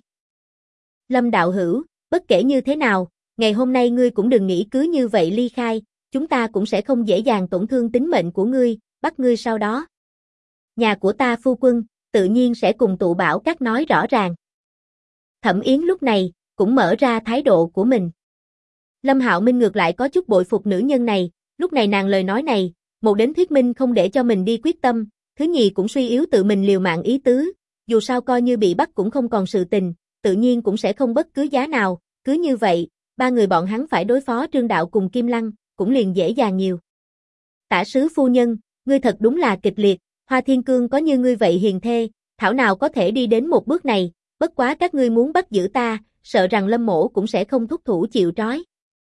Speaker 1: Lâm đạo hữu, bất kể như thế nào, ngày hôm nay ngươi cũng đừng nghĩ cứ như vậy ly khai, chúng ta cũng sẽ không dễ dàng tổn thương tính mệnh của ngươi, bắt ngươi sau đó. Nhà của ta phu quân, tự nhiên sẽ cùng tụ bảo các nói rõ ràng. Thẩm Yến lúc này, cũng mở ra thái độ của mình. Lâm Hạo Minh ngược lại có chút bội phục nữ nhân này, lúc này nàng lời nói này, một đến thuyết minh không để cho mình đi quyết tâm, thứ nhì cũng suy yếu tự mình liều mạng ý tứ, dù sao coi như bị bắt cũng không còn sự tình, tự nhiên cũng sẽ không bất cứ giá nào, cứ như vậy, ba người bọn hắn phải đối phó Trương Đạo cùng Kim Lăng, cũng liền dễ dàng nhiều. Tả sứ phu nhân, ngươi thật đúng là kịch liệt, Hoa Thiên Cương có như ngươi vậy hiền thê, thảo nào có thể đi đến một bước này, bất quá các ngươi muốn bắt giữ ta, sợ rằng Lâm mỗ cũng sẽ không thúc thủ chịu trói.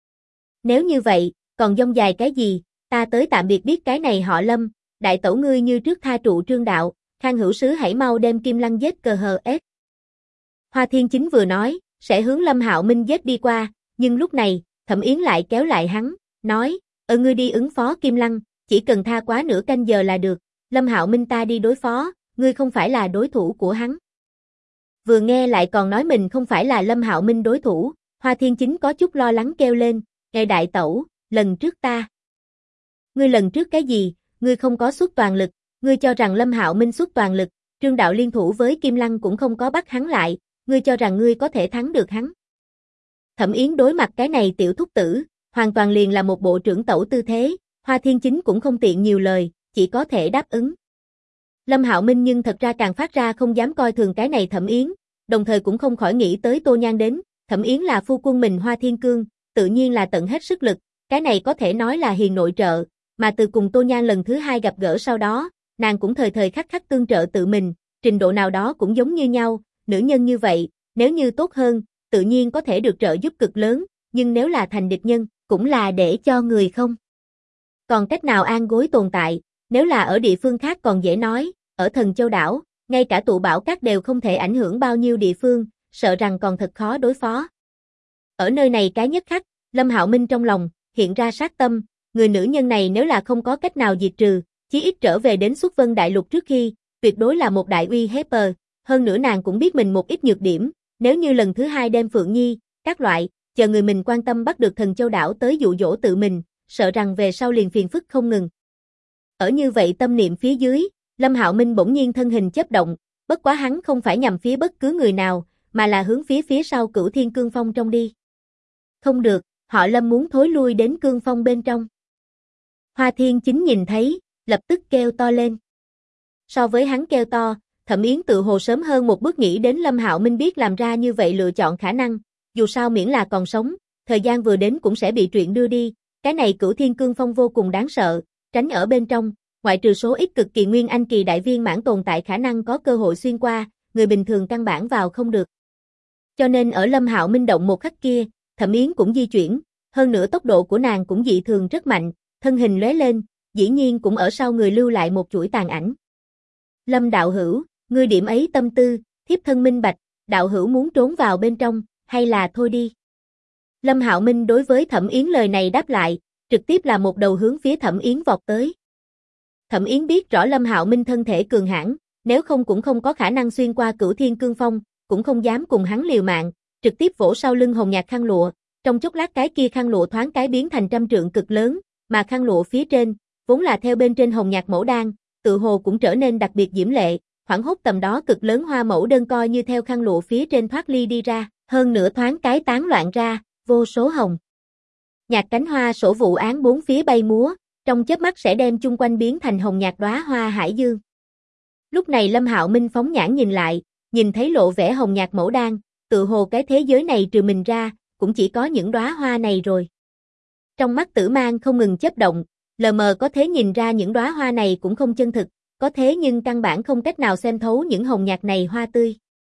Speaker 1: Nếu như vậy, còn dông dài cái gì, ta tới tạm biệt biết cái này họ Lâm, đại tẩu ngươi như trước tha trụ Trương Đạo, Khang hữu sứ hãy mau đem Kim Lăng giết cờ hờ ép. Hoa Thiên Chính vừa nói, sẽ hướng Lâm Hạo Minh giết đi qua, nhưng lúc này, Thẩm Yến lại kéo lại hắn, nói, ngươi đi ứng phó Kim Lăng, chỉ cần tha quá nửa canh giờ là được, Lâm Hạo Minh ta đi đối phó, ngươi không phải là đối thủ của hắn. Vừa nghe lại còn nói mình không phải là Lâm Hạo Minh đối thủ, Hoa Thiên Chính có chút lo lắng kêu lên, ngài đại tẩu, lần trước ta. Ngươi lần trước cái gì, ngươi không có xuất toàn lực, ngươi cho rằng Lâm Hạo Minh xuất toàn lực, Trương Đạo liên thủ với Kim Lăng cũng không có bắt hắn lại, ngươi cho rằng ngươi có thể thắng được hắn. Thẩm Yến đối mặt cái này tiểu thúc tử, hoàn toàn liền là một bộ trưởng tẩu tư thế, Hoa Thiên Chính cũng không tiện nhiều lời, chỉ có thể đáp ứng. Lâm Hạo Minh nhưng thật ra càng phát ra không dám coi thường cái này Thẩm Yến, đồng thời cũng không khỏi nghĩ tới Tô Nhan đến, Thẩm Yến là phu quân mình Hoa Thiên Cương, tự nhiên là tận hết sức lực, cái này có thể nói là hiền nội trợ, mà từ cùng Tô Nhan lần thứ hai gặp gỡ sau đó, nàng cũng thời thời khắc khắc tương trợ tự mình, trình độ nào đó cũng giống như nhau, nữ nhân như vậy, nếu như tốt hơn, tự nhiên có thể được trợ giúp cực lớn, nhưng nếu là thành địch nhân, cũng là để cho người không. Còn cách nào an gối tồn tại, nếu là ở địa phương khác còn dễ nói, ở Thần Châu đảo, ngay cả tụ bảo các đều không thể ảnh hưởng bao nhiêu địa phương, sợ rằng còn thật khó đối phó. Ở nơi này cái nhất khắc, Lâm Hạo Minh trong lòng, hiện ra sát tâm, người nữ nhân này nếu là không có cách nào diệt trừ, chí ít trở về đến Xuất Vân Đại Lục trước khi, tuyệt đối là một đại uy hiếp. Hơn nữa nàng cũng biết mình một ít nhược điểm, nếu như lần thứ hai đem Phượng Nhi, các loại, chờ người mình quan tâm bắt được Thần Châu đảo tới dụ dỗ tự mình, sợ rằng về sau liền phiền phức không ngừng. Ở như vậy tâm niệm phía dưới, Lâm Hạo Minh bỗng nhiên thân hình chớp động, bất quá hắn không phải nhằm phía bất cứ người nào, mà là hướng phía sau Cửu Thiên Cương Phong trong đi. Không được, họ Lâm muốn thối lui đến Cương Phong bên trong. Hoa Thiên Chính nhìn thấy, lập tức kêu to lên. So với hắn kêu to, Thẩm Yến tự hồ sớm hơn một bước nghĩ đến Lâm Hạo Minh biết làm ra như vậy lựa chọn khả năng, dù sao miễn là còn sống, thời gian vừa đến cũng sẽ bị truyện đưa đi, cái này Cửu Thiên Cương Phong vô cùng đáng sợ, tránh ở bên trong, ngoại trừ số ít cực kỳ nguyên anh kỳ đại viên mãn tồn tại khả năng có cơ hội xuyên qua, người bình thường căn bản vào không được. Cho nên ở Lâm Hạo Minh động một khắc kia, Thẩm Yến cũng di chuyển, hơn nữa tốc độ của nàng cũng dị thường rất mạnh, thân hình lóe lên, dĩ nhiên cũng ở sau người lưu lại một chuỗi tàn ảnh. Lâm đạo hữu, ngươi điểm ấy tâm tư, thiếp thân minh bạch, đạo hữu muốn trốn vào bên trong, hay là thôi đi. Lâm Hạo Minh đối với Thẩm Yến lời này đáp lại, trực tiếp là một đầu hướng phía Thẩm Yến vọt tới. Thẩm Yến biết rõ Lâm Hạo Minh thân thể cường hãn, nếu không cũng không có khả năng xuyên qua Cửu Thiên Cương Phong, cũng không dám cùng hắn liều mạng, trực tiếp vỗ sau lưng hồng nhạt khăn lụa, trong chốc lát cái kia khăn lụa thoáng cái biến thành trăm trượng cực lớn, mà khăn lụa phía trên, vốn là theo bên trên hồng nhạt mẫu đan, tự hồ cũng trở nên đặc biệt diễm lệ, hoảng hốt tầm đó cực lớn hoa mẫu đơn coi như theo khăn lụa phía trên thoát ly đi ra, hơn nữa thoáng cái tán loạn ra, vô số hồng nhạt cánh hoa sổ vụ án bốn phía bay múa, trong chớp mắt sẽ đem chung quanh biến thành hồng nhạt đóa hoa hải dương. Lúc này Lâm Hạo Minh phóng nhãn nhìn lại, nhìn thấy lộ vẻ hồng nhạt mẫu đan, tự hồ cái thế giới này trừ mình ra, cũng chỉ có những đóa hoa này rồi. Trong mắt Tử Mang không ngừng chớp động, lờ mờ có thể nhìn ra những đóa hoa này cũng không chân thực, có thế nhưng căn bản không cách nào xem thấu những hồng nhạt này hoa tươi.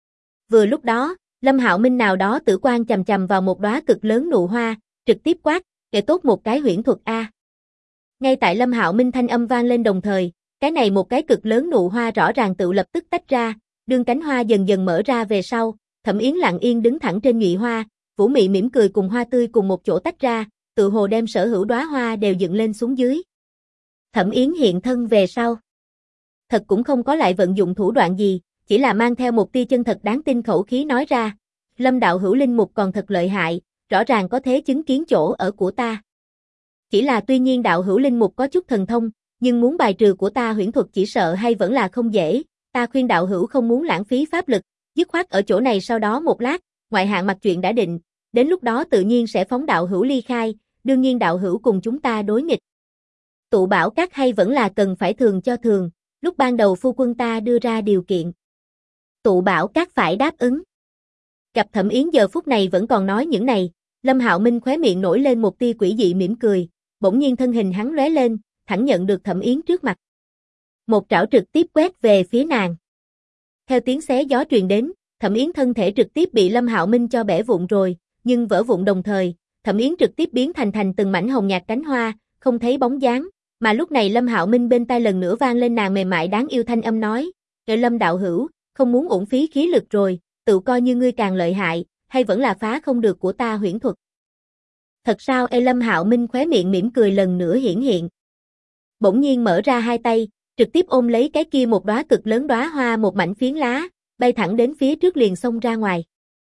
Speaker 1: Vừa lúc đó, Lâm Hạo Minh nào đó tử quan chầm chầm vào một đóa cực lớn nụ hoa, trực tiếp quát, "Để tốt một cái huyễn thuật a." Ngay tại Lâm Hạo Minh thanh âm vang lên đồng thời, cái này một cái cực lớn nụ hoa rõ ràng tự lập tức tách ra, đương cánh hoa dần dần mở ra về sau, Thẩm Yến lặng yên đứng thẳng trên nhụy hoa, Vũ Mị mỉm cười cùng hoa tươi cùng một chỗ tách ra, tự hồ đem sở hữu đóa hoa đều dựng lên xuống dưới. Thẩm Yến hiện thân về sau, thật cũng không có lại vận dụng thủ đoạn gì, chỉ là mang theo một tia chân thật đáng tin khẩu khí nói ra, Lâm đạo hữu linh mục còn thật lợi hại, rõ ràng có thế chứng kiến chỗ ở của ta. Chỉ là tuy nhiên đạo hữu linh mục có chút thần thông, nhưng muốn bài trừ của ta huyễn thuật chỉ sợ hay vẫn là không dễ, ta khuyên đạo hữu không muốn lãng phí pháp lực, dứt khoát ở chỗ này sau đó một lát, ngoại hạng mặt chuyện đã định, đến lúc đó tự nhiên sẽ phóng đạo hữu ly khai, đương nhiên đạo hữu cùng chúng ta đối nghịch. Tụ bảo các hay vẫn là cần phải thường cho thường, lúc ban đầu phu quân ta đưa ra điều kiện. Tụ bảo các phải đáp ứng. Gặp Thẩm Yến giờ phút này vẫn còn nói những này, Lâm Hạo Minh khóe miệng nổi lên một tia quỷ dị mỉm cười, bỗng nhiên thân hình hắn lóe lên, thẳng nhận được Thẩm Yến trước mặt. Một trảo trực tiếp quét về phía nàng. Theo tiếng xé gió truyền đến, Thẩm Yến thân thể trực tiếp bị Lâm Hạo Minh cho bẻ vụn rồi, nhưng vỡ vụn đồng thời, Thẩm Yến trực tiếp biến thành từng mảnh hồng nhạt cánh hoa, không thấy bóng dáng, mà lúc này Lâm Hạo Minh bên tai lần nữa vang lên nàng mềm mại đáng yêu thanh âm nói, "Trời Lâm đạo hữu, không muốn uổng phí khí lực rồi, tự coi như ngươi càng lợi hại, hay vẫn là phá không được của ta huyễn thuật." Thật sao? Lâm Hạo Minh khóe miệng mỉm cười lần nữa hiển hiện. Bỗng nhiên mở ra hai tay, trực tiếp ôm lấy cái kia một đóa cực lớn đóa hoa một mảnh phiến lá, bay thẳng đến phía trước liền xông ra ngoài.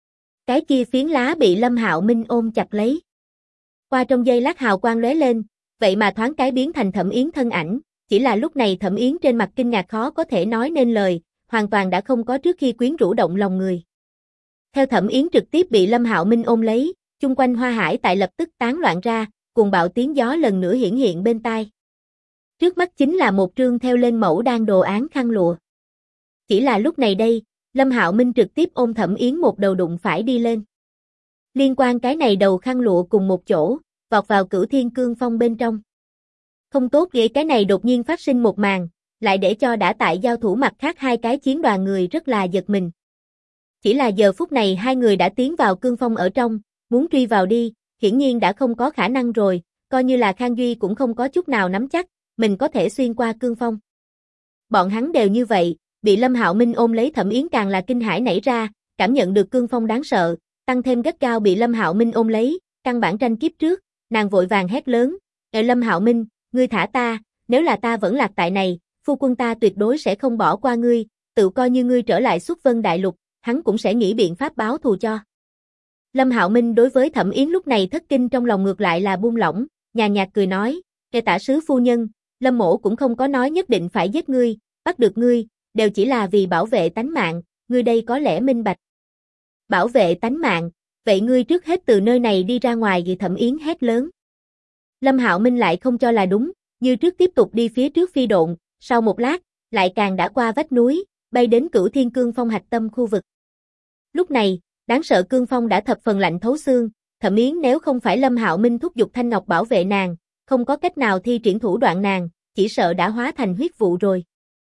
Speaker 1: Cái kia phiến lá bị Lâm Hạo Minh ôm chặt lấy. Qua trong giây lát hào quang lóe lên, vậy mà thoáng cái biến thành Thẩm Yến thân ảnh, chỉ là lúc này Thẩm Yến trên mặt kinh ngạc khó có thể nói nên lời, hoàn toàn đã không có trước khi quyến rũ động lòng người. Theo Thẩm Yến trực tiếp bị Lâm Hạo Minh ôm lấy, chung quanh hoa hải tại lập tức tán loạn ra, cuồng bạo tiếng gió lần nữa hiển hiện bên tai. Trước mắt chính là một trương theo lên mẫu đan đồ án khăn lụa. Chỉ là lúc này đây, Lâm Hạo Minh trực tiếp ôm Thẩm Yến một đầu đụng phải đi lên. Liên quan cái này đầu khăn lụa cùng một chỗ, vọt vào Cửu Thiên Cương Phong bên trong. Không tốt vậy, cái này đột nhiên phát sinh một màn, lại để cho đã tại giao thủ mặt khác hai cái chiến đoàn người rất là giật mình. Chỉ là giờ phút này hai người đã tiến vào cương phong ở trong, muốn truy vào đi, hiển nhiên đã không có khả năng rồi, coi như là Khang Duy cũng không có chút nào nắm chắc, mình có thể xuyên qua cương phong. Bọn hắn đều như vậy, bị Lâm Hạo Minh ôm lấy Thẩm Yến càng là kinh hãi nảy ra, cảm nhận được cương phong đáng sợ, tăng thêm gắt gao bị Lâm Hạo Minh ôm lấy, căn bản tranh kiếp trước, nàng vội vàng hét lớn, Lâm Hạo Minh, ngươi thả ta, nếu là ta vẫn lạc tại này, phu quân ta tuyệt đối sẽ không bỏ qua ngươi, tự coi như ngươi trở lại Xuất Vân Đại Lục, hắn cũng sẽ nghĩ biện pháp báo thù cho." Lâm Hạo Minh đối với Thẩm Yến lúc này thất kinh trong lòng ngược lại là buông lỏng, nhàn nhạt cười nói, tả sứ phu nhân, Lâm mỗ cũng không có nói nhất định phải giết ngươi, bắt được ngươi, đều chỉ là vì bảo vệ tánh mạng, ngươi đây có lẽ minh bạch." "Bảo vệ tánh mạng, vậy ngươi trước hết từ nơi này đi ra ngoài." Vì Thẩm Yến hét lớn. Lâm Hạo Minh lại không cho là đúng, như trước tiếp tục đi phía trước phi độn, sau một lát, lại càng đã qua vách núi, bay đến Cửu Thiên Cương Phong hạch tâm khu vực. Lúc này, đáng sợ cương phong đã thập phần lạnh thấu xương, Thẩm Yến nếu không phải Lâm Hạo Minh thúc giục Thanh Ngọc bảo vệ nàng, không có cách nào thi triển thủ đoạn nàng, chỉ sợ đã hóa thành huyết vụ rồi.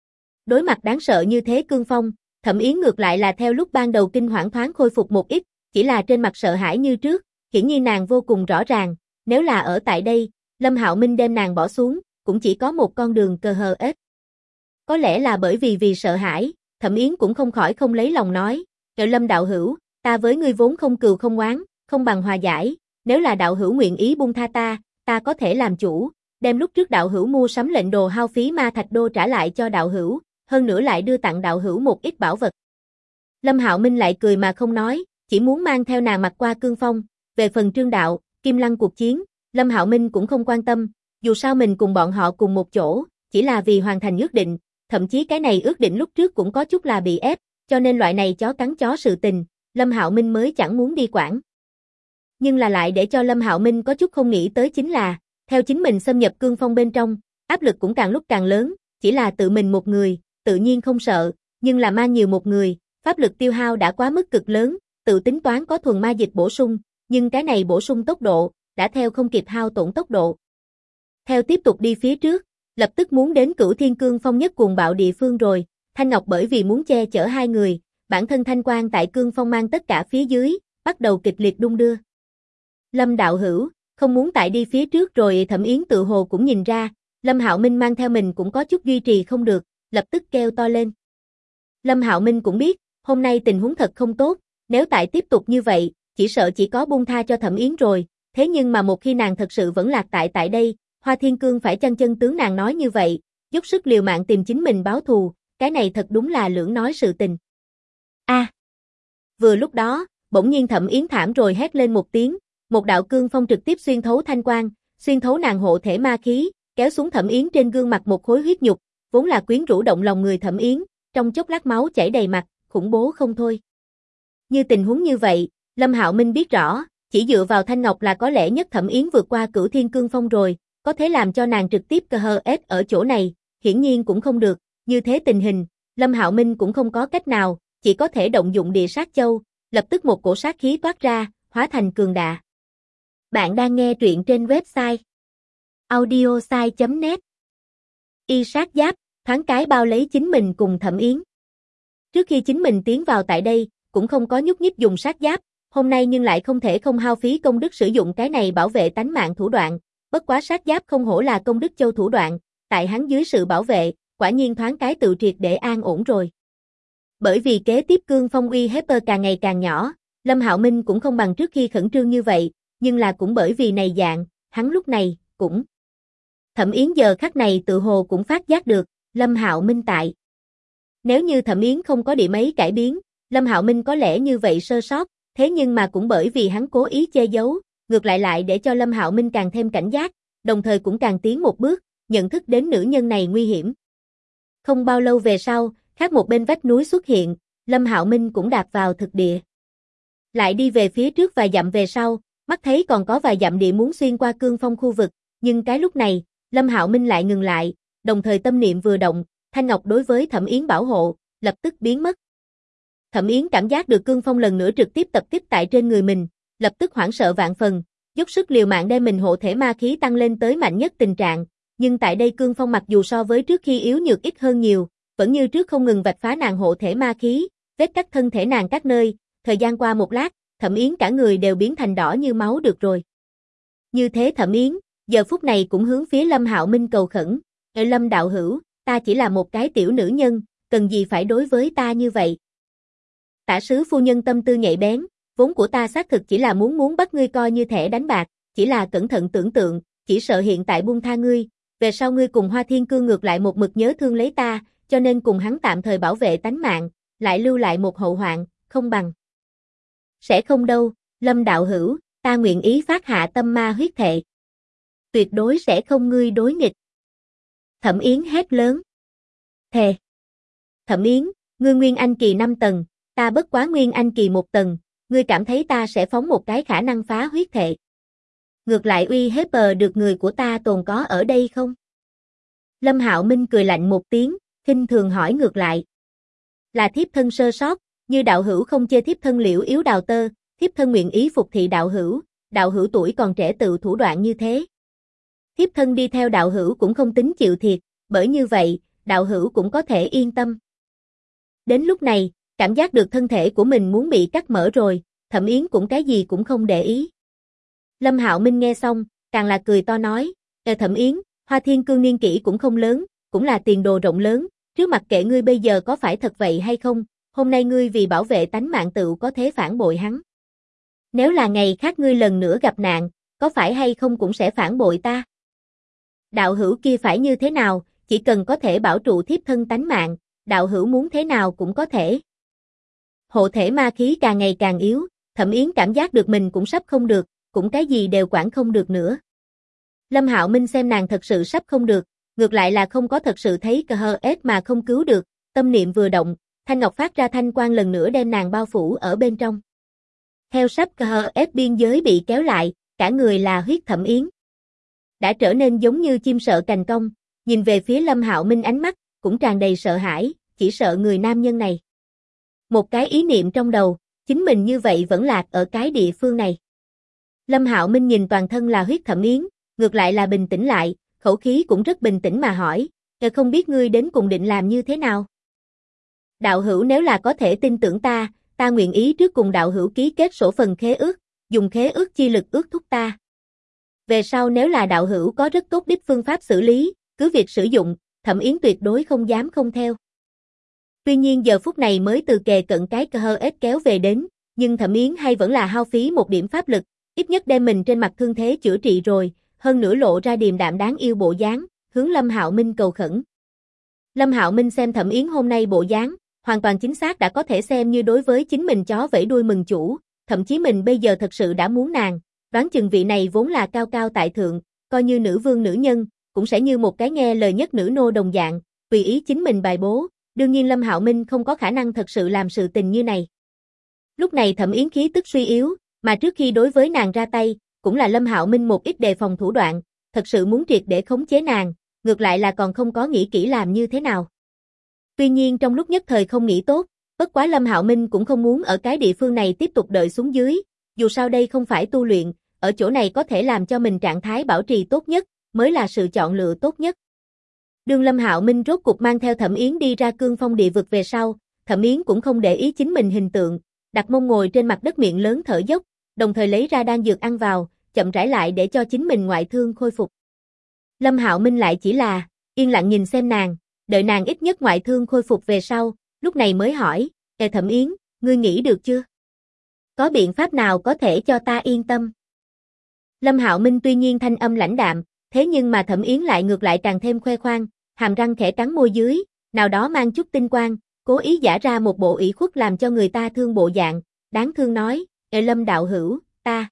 Speaker 1: Đối mặt đáng sợ như thế cương phong, Thẩm Yến ngược lại là theo lúc ban đầu kinh hoảng thoáng khôi phục một ít, chỉ là trên mặt sợ hãi như trước, hiển nhiên nàng vô cùng rõ ràng, nếu là ở tại đây, Lâm Hạo Minh đem nàng bỏ xuống, cũng chỉ có một con đường KHS. Có lẽ là bởi vì sợ hãi, Thẩm Yến cũng không khỏi không lấy lòng nói, Lâm đạo hữu, ta với ngươi vốn không cừu không oán, không bằng hòa giải, nếu là đạo hữu nguyện ý buông tha ta có thể làm chủ, đem lúc trước đạo hữu mua sắm lệnh đồ hao phí ma thạch đô trả lại cho đạo hữu, hơn nữa lại đưa tặng đạo hữu một ít bảo vật. Lâm Hạo Minh lại cười mà không nói, chỉ muốn mang theo nàng mặc qua cương phong, về phần Trương Đạo, Kim Lăng cuộc chiến, Lâm Hạo Minh cũng không quan tâm, dù sao mình cùng bọn họ cùng một chỗ, chỉ là vì hoàn thành ước định, thậm chí cái này ước định lúc trước cũng có chút là bị ép, cho nên loại này chó cắn chó sự tình, Lâm Hạo Minh mới chẳng muốn đi quản. Nhưng là lại để cho Lâm Hạo Minh có chút không nghĩ tới chính là, theo chính mình xâm nhập cương phong bên trong, áp lực cũng càng lúc càng lớn, chỉ là tự mình một người, tự nhiên không sợ, nhưng là mang nhiều một người, pháp lực tiêu hao đã quá mức cực lớn, tự tính toán có thuần ma dịch bổ sung, nhưng cái này bổ sung tốc độ, đã theo không kịp hao tổn tốc độ. Theo tiếp tục đi phía trước, lập tức muốn đến Cửu Thiên Cương Phong nhất cuồng bạo địa phương rồi, Thanh Ngọc bởi vì muốn che chở hai người, bản thân Thanh Quang tại Cương Phong mang tất cả phía dưới, bắt đầu kịch liệt đung đưa. Lâm đạo hữu, không muốn tại đi phía trước rồi. Thẩm Yến tự hồ cũng nhìn ra, Lâm Hạo Minh mang theo mình cũng có chút duy trì không được, lập tức kêu to lên. Lâm Hạo Minh cũng biết, hôm nay tình huống thật không tốt, nếu tại tiếp tục như vậy, chỉ sợ chỉ có buông tha cho Thẩm Yến rồi, thế nhưng mà một khi nàng thật sự vẫn lạc tại đây, Hoa Thiên Cương phải chăng chân tướng nàng nói như vậy, dốc sức liều mạng tìm chính mình báo thù, cái này thật đúng là lưỡng nói sự tình. Vừa lúc đó, bỗng nhiên Thẩm Yến thảm rồi hét lên một tiếng, một đạo cương phong trực tiếp xuyên thấu thanh quang, xuyên thấu nàng hộ thể ma khí, kéo xuống Thẩm Yến trên gương mặt một khối huyết nhục, vốn là quyến rũ động lòng người Thẩm Yến, trong chốc lát máu chảy đầy mặt, khủng bố không thôi. Như tình huống như vậy, Lâm Hạo Minh biết rõ, chỉ dựa vào Thanh Ngọc là có lẽ nhất Thẩm Yến vượt qua Cửu Thiên Cương Phong rồi, có thể làm cho nàng trực tiếp KHS ở chỗ này, hiển nhiên cũng không được, như thế tình hình, Lâm Hạo Minh cũng không có cách nào, chỉ có thể động dụng địa sát châu, lập tức một cổ sát khí toát ra, hóa thành cường đà. Bạn đang nghe truyện trên website audiosai.net. Y sát giáp, thoáng cái bao lấy chính mình cùng Thẩm Yến. Trước khi chính mình tiến vào tại đây, cũng không có nhúc nhích dùng sát giáp, hôm nay nhưng lại không thể không hao phí công đức sử dụng cái này bảo vệ tánh mạng thủ đoạn, bất quá sát giáp không hổ là công đức châu thủ đoạn, tại hắn dưới sự bảo vệ, quả nhiên thoáng cái tự triệt để an ổn rồi. Bởi vì kế tiếp cương phong uy hiếp càng ngày càng nhỏ, Lâm Hạo Minh cũng không bằng trước khi khẩn trương như vậy, nhưng là cũng bởi vì này dạng, hắn lúc này cũng Thẩm Yến giờ khắc này tự hồ cũng phát giác được, Lâm Hạo Minh tại. Nếu như Thẩm Yến không có điểm ấy cải biến, Lâm Hạo Minh có lẽ như vậy sơ sót, thế nhưng mà cũng bởi vì hắn cố ý che giấu, ngược lại để cho Lâm Hạo Minh càng thêm cảnh giác, đồng thời cũng càng tiến một bước, nhận thức đến nữ nhân này nguy hiểm. Không bao lâu về sau, khác một bên vách núi xuất hiện, Lâm Hạo Minh cũng đạp vào thực địa. Lại đi về phía trước vài dặm về sau, mắt thấy còn có vài dặm địa muốn xuyên qua cương phong khu vực, nhưng cái lúc này, Lâm Hạo Minh lại ngừng lại, đồng thời tâm niệm vừa động, Thanh Ngọc đối với Thẩm Yến bảo hộ, lập tức biến mất. Thẩm Yến cảm giác được cương phong lần nữa trực tiếp tập kích tại trên người mình, lập tức hoảng sợ vạn phần, dốc sức liều mạng đem mình hộ thể ma khí tăng lên tới mạnh nhất tình trạng, nhưng tại đây cương phong mặc dù so với trước khi yếu nhược ít hơn nhiều, vẫn như trước không ngừng vạch phá nàng hộ thể ma khí, vết cắt thân thể nàng các nơi, thời gian qua một lát, Thẩm Yến cả người đều biến thành đỏ như máu được rồi. Như thế Thẩm Yến, giờ phút này cũng hướng phía Lâm Hạo Minh cầu khẩn, Lâm đạo hữu, ta chỉ là một cái tiểu nữ nhân, cần gì phải đối với ta như vậy? Tả sứ phu nhân tâm tư nhạy bén, vốn của ta xác thực chỉ là muốn bắt ngươi coi như thẻ đánh bạc, chỉ là cẩn thận tưởng tượng, chỉ sợ hiện tại buông tha ngươi, về sau ngươi cùng Hoa Thiên Cương ngược lại một mực nhớ thương lấy ta, cho nên cùng hắn tạm thời bảo vệ tánh mạng, lại lưu lại một hậu hoạn, không bằng. Sẽ không đâu, Lâm đạo hữu, ta nguyện ý phát hạ tâm ma huyết thệ. Tuyệt đối sẽ không ngươi đối nghịch. Thẩm Yến hét lớn. Thề. Thẩm Yến, ngươi Nguyên Anh kỳ 5 tầng, ta bất quá Nguyên Anh kỳ 1 tầng, ngươi cảm thấy ta sẽ phóng một cái khả năng phá huyết thệ. Ngược lại uy hiếp được người của ta tồn có ở đây không? Lâm Hạo Minh cười lạnh một tiếng, khinh thường hỏi ngược lại. Là thiếp thân sơ sót, như đạo hữu không chê thiếp thân liễu yếu đào tơ, thiếp thân nguyện ý phục thị đạo hữu tuổi còn trẻ tự thủ đoạn như thế. Thiếp thân đi theo đạo hữu cũng không tính chịu thiệt, bởi như vậy, đạo hữu cũng có thể yên tâm. Đến lúc này, cảm giác được thân thể của mình muốn bị cắt mở rồi, Thẩm Yến cũng cái gì cũng không để ý. Lâm Hạo Minh nghe xong, càng là cười to nói, Thẩm Yến, Hoa Thiên Cương niên kỷ cũng không lớn, cũng là tiền đồ rộng lớn, trước mặt kệ ngươi bây giờ có phải thật vậy hay không, hôm nay ngươi vì bảo vệ tánh mạng tựu có thế phản bội hắn. Nếu là ngày khác ngươi lần nữa gặp nạn, có phải hay không cũng sẽ phản bội ta. Đạo hữu kia phải như thế nào, chỉ cần có thể bảo trụ thiếp thân tánh mạng, đạo hữu muốn thế nào cũng có thể. Hộ thể ma khí càng ngày càng yếu, Thẩm Yến cảm giác được mình cũng sắp không được, cũng cái gì đều quản không được nữa. Lâm Hạo Minh xem nàng thật sự sắp không được, ngược lại là không có thật sự thấy KHS mà không cứu được, tâm niệm vừa động, thanh ngọc phát ra thanh quang lần nữa đem nàng bao phủ ở bên trong. Theo sắp KHS biên giới bị kéo lại, cả người là huyết Thẩm Yến. Đã trở nên giống như chim sợ cành cong, nhìn về phía Lâm Hạo Minh ánh mắt, cũng tràn đầy sợ hãi, chỉ sợ người nam nhân này. Một cái ý niệm trong đầu, chính mình như vậy vẫn lạc ở cái địa phương này. Lâm Hạo Minh nhìn toàn thân là huyết Thẩm Yến, ngược lại là bình tĩnh lại, khẩu khí cũng rất bình tĩnh mà hỏi, không biết ngươi đến cùng định làm như thế nào? Đạo hữu nếu là có thể tin tưởng ta, ta nguyện ý trước cùng đạo hữu ký kết sổ phần khế ước, dùng khế ước chi lực ước thúc ta. Về sau nếu là đạo hữu có rất tốt đích phương pháp xử lý, cứ việc sử dụng, Thẩm Yến tuyệt đối không dám không theo. Tuy nhiên giờ phút này mới từ kề cận cái KHS kéo về đến, nhưng Thẩm Yến hay vẫn là hao phí một điểm pháp lực, ít nhất đem mình trên mặt thương thế chữa trị rồi, hơn nữa lộ ra điềm đạm đáng yêu bộ dáng, hướng Lâm Hạo Minh cầu khẩn. Lâm Hạo Minh xem Thẩm Yến hôm nay bộ dáng, hoàn toàn chính xác đã có thể xem như đối với chính mình chó vẫy đuôi mừng chủ, thậm chí mình bây giờ thật sự đã muốn nàng, đoán chừng vị này vốn là cao cao tại thượng, coi như nữ vương nữ nhân, cũng sẽ như một cái nghe lời nhất nữ nô đồng dạng, tùy ý chính mình bài bố, đương nhiên Lâm Hạo Minh không có khả năng thật sự làm sự tình như này. Lúc này Thẩm Yến khí tức suy yếu, mà trước khi đối với nàng ra tay, cũng là Lâm Hạo Minh một ít đề phòng thủ đoạn, thật sự muốn triệt để khống chế nàng, ngược lại là còn không có nghĩ kỹ làm như thế nào. Tuy nhiên trong lúc nhất thời không nghĩ tốt, bất quá Lâm Hạo Minh cũng không muốn ở cái địa phương này tiếp tục đợi xuống dưới, dù sao đây không phải tu luyện, ở chỗ này có thể làm cho mình trạng thái bảo trì tốt nhất, mới là sự chọn lựa tốt nhất. Đương Lâm Hạo Minh rốt cục mang theo Thẩm Yến đi ra Cương Phong địa vực về sau, Thẩm Yến cũng không để ý chính mình hình tượng, đặt mông ngồi trên mặt đất miệng lớn thở dốc, đồng thời lấy ra đan dược ăn vào, chậm rãi lại để cho chính mình ngoại thương khôi phục. Lâm Hạo Minh lại chỉ là yên lặng nhìn xem nàng, đợi nàng ít nhất ngoại thương khôi phục về sau, lúc này mới hỏi, Thẩm Yến, ngươi nghĩ được chưa? Có biện pháp nào có thể cho ta yên tâm? Lâm Hạo Minh tuy nhiên thanh âm lãnh đạm, thế nhưng mà Thẩm Yến lại ngược lại càng thêm khoe khoang, hàm răng khẽ cắn môi dưới, nào đó mang chút tinh quang, cố ý giả ra một bộ ủy khuất làm cho người ta thương bộ dạng, đáng thương nói, Lâm đạo hữu, ta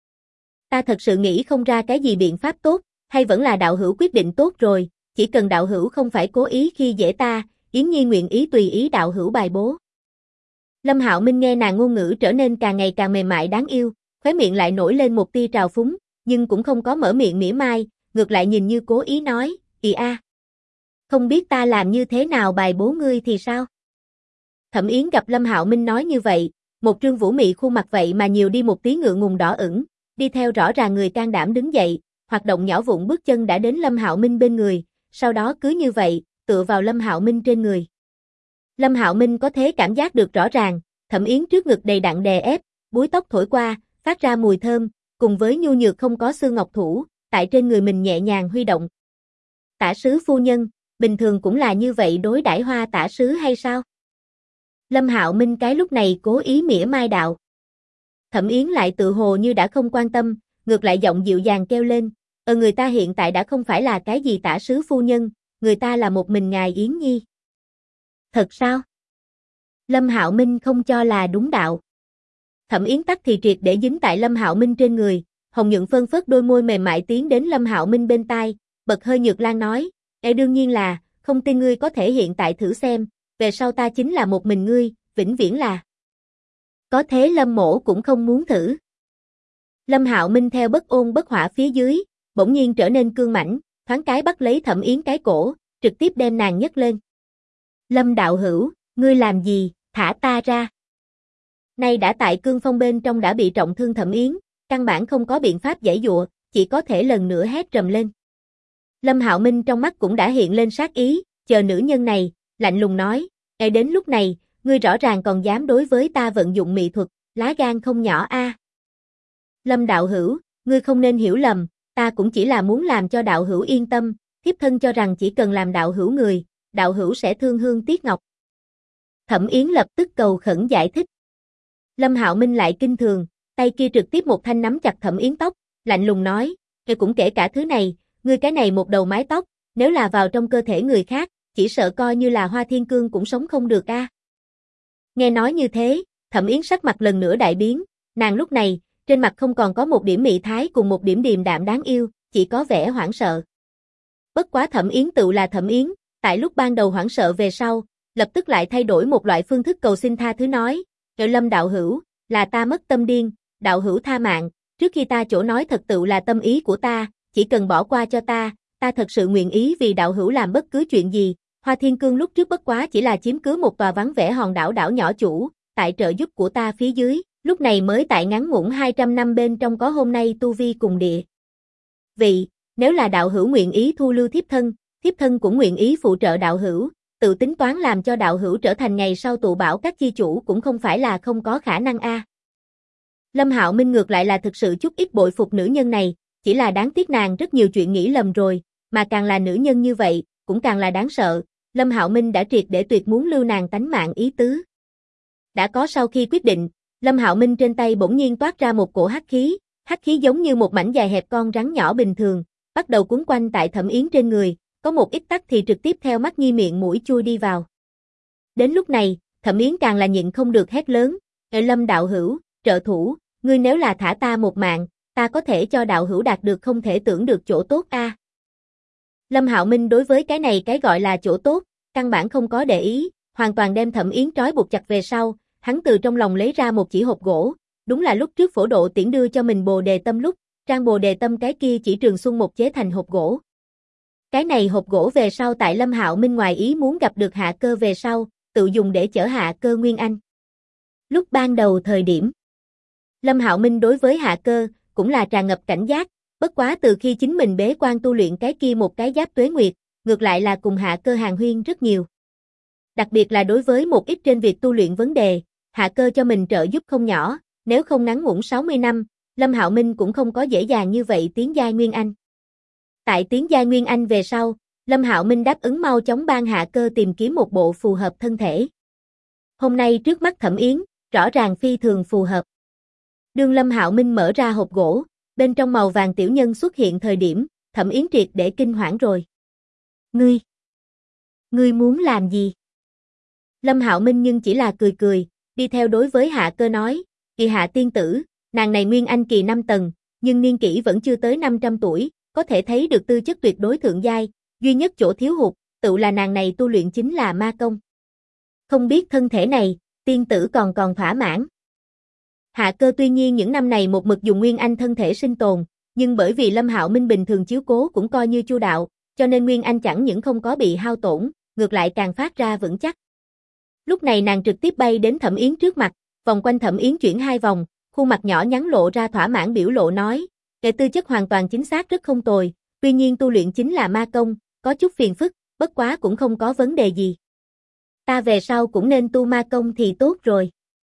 Speaker 1: thật sự nghĩ không ra cái gì biện pháp tốt, hay vẫn là đạo hữu quyết định tốt rồi, chỉ cần đạo hữu không phải cố ý khi dễ ta, Yến Nhi nguyện ý tùy ý đạo hữu bài bố. Lâm Hạo Minh nghe nàng ngôn ngữ trở nên càng ngày càng mềm mại đáng yêu, khóe miệng lại nổi lên một tia trào phúng, nhưng cũng không có mở miệng mỉa mai, ngược lại nhìn như cố ý nói, không biết ta làm như thế nào bài bố ngươi thì sao? Thẩm Yến gặp Lâm Hạo Minh nói như vậy, một trương vũ mị khuôn mặt vậy mà nhiều đi một tí ngượng ngùng đỏ ửng, đi theo rõ ràng người can đảm đứng dậy, hoạt động nhỏ vụn bước chân đã đến Lâm Hạo Minh bên người, sau đó cứ như vậy, tựa vào Lâm Hạo Minh trên người. Lâm Hạo Minh có thể cảm giác được rõ ràng, Thẩm Yến trước ngực đầy đặn đè ép, búi tóc thổi qua, phát ra mùi thơm, cùng với nhu nhược không có xương ngọc thủ, tại trên người mình nhẹ nhàng huy động. Tả sứ phu nhân, bình thường cũng là như vậy đối đãi Hoa tả sứ hay sao? Lâm Hạo Minh cái lúc này cố ý mỉa mai đạo. Thẩm Yến lại tự hồ như đã không quan tâm, ngược lại giọng dịu dàng kêu lên, người ta hiện tại đã không phải là cái gì tả sứ phu nhân, người ta là một mình ngài Yến Nhi. Thật sao? Lâm Hạo Minh không cho là đúng đạo. Thẩm Yến tắc thì triệt để dính tại Lâm Hạo Minh trên người, hồng nhuận phơn phớt đôi môi mềm mại tiến đến Lâm Hạo Minh bên tai, bật hơi nhược lan nói, đương nhiên là, không tin ngươi có thể hiện tại thử xem, về sau ta chính là một mình ngươi, vĩnh viễn là. Có thế Lâm mỗ cũng không muốn thử. Lâm Hạo Minh theo bất ôn bất hỏa phía dưới, bỗng nhiên trở nên cương mãnh, thoáng cái bắt lấy Thẩm Yến cái cổ, trực tiếp đem nàng nhấc lên. Lâm đạo hữu, ngươi làm gì, thả ta ra. Nay đã tại cương phong bên trong đã bị trọng thương Thẩm Yến, căn bản không có biện pháp giãy giụa, chỉ có thể lần nữa hét trầm lên. Lâm Hạo Minh trong mắt cũng đã hiện lên sát ý, chờ nữ nhân này, lạnh lùng nói, đến lúc này, ngươi rõ ràng còn dám đối với ta vận dụng mị thuật, lá gan không nhỏ a. Lâm đạo hữu, ngươi không nên hiểu lầm, ta cũng chỉ là muốn làm cho đạo hữu yên tâm, thiếp thân cho rằng chỉ cần làm đạo hữu người, đạo hữu sẽ thương hương tiếc ngọc. Thẩm Yến lập tức cầu khẩn giải thích. Lâm Hạo Minh lại kinh thường, tay kia trực tiếp một thanh nắm chặt Thẩm Yến tóc, lạnh lùng nói, cũng kể cả thứ này, ngươi cái này một đầu mái tóc, nếu là vào trong cơ thể người khác, chỉ sợ coi như là Hoa Thiên Cương cũng sống không được a. Nghe nói như thế, Thẩm Yến sắc mặt lần nữa đại biến, nàng lúc này, trên mặt không còn có một điểm mị thái cùng một điểm điềm đạm đáng yêu, chỉ có vẻ hoảng sợ. Bất quá Thẩm Yến tự là Thẩm Yến, tại lúc ban đầu hoảng sợ về sau, lập tức lại thay đổi một loại phương thức cầu xin tha thứ nói, Lâm đạo hữu, là ta mất tâm điên, đạo hữu tha mạng, trước khi ta chỗ nói thật tự là tâm ý của ta, chỉ cần bỏ qua cho ta thật sự nguyện ý vì đạo hữu làm bất cứ chuyện gì. Hoa Thiên Cương lúc trước bất quá chỉ là chiếm cứ một tòa vắng vẻ hòn đảo đảo nhỏ chủ, tại trợ giúp của ta phía dưới, lúc này mới tại ngắn ngủn 200 năm bên trong có hôm nay tu vi cùng địa. Vì, nếu là đạo hữu nguyện ý thu lưu thiếp thân cũng nguyện ý phụ trợ đạo hữu, tự tính toán làm cho đạo hữu trở thành ngày sau tụ bảo các chi chủ cũng không phải là không có khả năng a. Lâm Hạo Minh ngược lại là thực sự chút ít bội phục nữ nhân này, chỉ là đáng tiếc nàng rất nhiều chuyện nghĩ lầm rồi, mà càng là nữ nhân như vậy, cũng càng là đáng sợ. Lâm Hạo Minh đã triệt để tuyệt muốn lưu nàng tánh mạng ý tứ. Đã có sau khi quyết định, Lâm Hạo Minh trên tay bỗng nhiên toát ra một cổ hắc khí giống như một mảnh dài hẹp con rắn nhỏ bình thường, bắt đầu cuốn quanh tại Thẩm Yến trên người, có một ít tắc thì trực tiếp theo mắt nhi miệng mũi chui đi vào. Đến lúc này, Thẩm Yến càng là nhịn không được hét lớn, Lâm đạo hữu, trợ thủ, ngươi nếu là thả ta một mạng, ta có thể cho đạo hữu đạt được không thể tưởng được chỗ tốt a. Lâm Hạo Minh đối với cái này cái gọi là chỗ tốt, căn bản không có để ý, hoàn toàn đem Thẩm Yến trói buộc chặt về sau, hắn từ trong lòng lấy ra một chỉ hộp gỗ, đúng là lúc trước Phổ Độ Tiễn đưa cho mình Bồ Đề Tâm lúc, trang Bồ Đề Tâm cái kia chỉ Trường Xuân một chế thành hộp gỗ. Cái này hộp gỗ về sau tại Lâm Hạo Minh ngoài ý muốn gặp được Hạ Cơ về sau, tự dùng để chở Hạ Cơ Nguyên Anh. Lúc ban đầu thời điểm, Lâm Hạo Minh đối với Hạ Cơ cũng là tràn ngập cảnh giác, bất quá từ khi chính mình bế quan tu luyện cái kia một cái giáp tuế nguyệt, ngược lại là cùng Hạ Cơ hàn huyên rất nhiều. Đặc biệt là đối với một ít trên việc tu luyện vấn đề, Hạ Cơ cho mình trợ giúp không nhỏ, nếu không ngắn ngủn 60 năm, Lâm Hạo Minh cũng không có dễ dàng như vậy tiến giai Nguyên Anh. Tại tiến giai Nguyên Anh về sau, Lâm Hạo Minh đáp ứng mau chóng ban Hạ Cơ tìm kiếm một bộ phù hợp thân thể. Hôm nay trước mắt Thẩm Yến, rõ ràng phi thường phù hợp. Đương Lâm Hạo Minh mở ra hộp gỗ, bên trong màu vàng tiểu nhân xuất hiện thời điểm, Thẩm Yến triệt để kinh hoảng rồi. Ngươi muốn làm gì? Lâm Hạo Minh nhưng chỉ là cười cười, đi theo đối với Hạ Cơ nói, kỳ Hạ tiên tử, nàng này Nguyên Anh kỳ 5 tầng, nhưng niên kỷ vẫn chưa tới 500 tuổi, có thể thấy được tư chất tuyệt đối thượng giai, duy nhất chỗ thiếu hụt, tự là nàng này tu luyện chính là ma công. Không biết thân thể này, tiên tử còn thỏa mãn. Hạ Cơ tuy nhiên những năm này một mực dùng Nguyên Anh thân thể sinh tồn, nhưng bởi vì Lâm Hạo Minh bình thường chiếu cố cũng coi như chu đạo, cho nên Nguyên Anh chẳng những không có bị hao tổn, ngược lại càng phát ra vững chắc. Lúc này nàng trực tiếp bay đến Thẩm Yến trước mặt, vòng quanh Thẩm Yến chuyển 2 vòng, khuôn mặt nhỏ nhắn lộ ra thỏa mãn biểu lộ nói, kẻ tư chất hoàn toàn chính xác rất không tồi, tuy nhiên tu luyện chính là ma công, có chút phiền phức, bất quá cũng không có vấn đề gì. Ta về sau cũng nên tu ma công thì tốt rồi.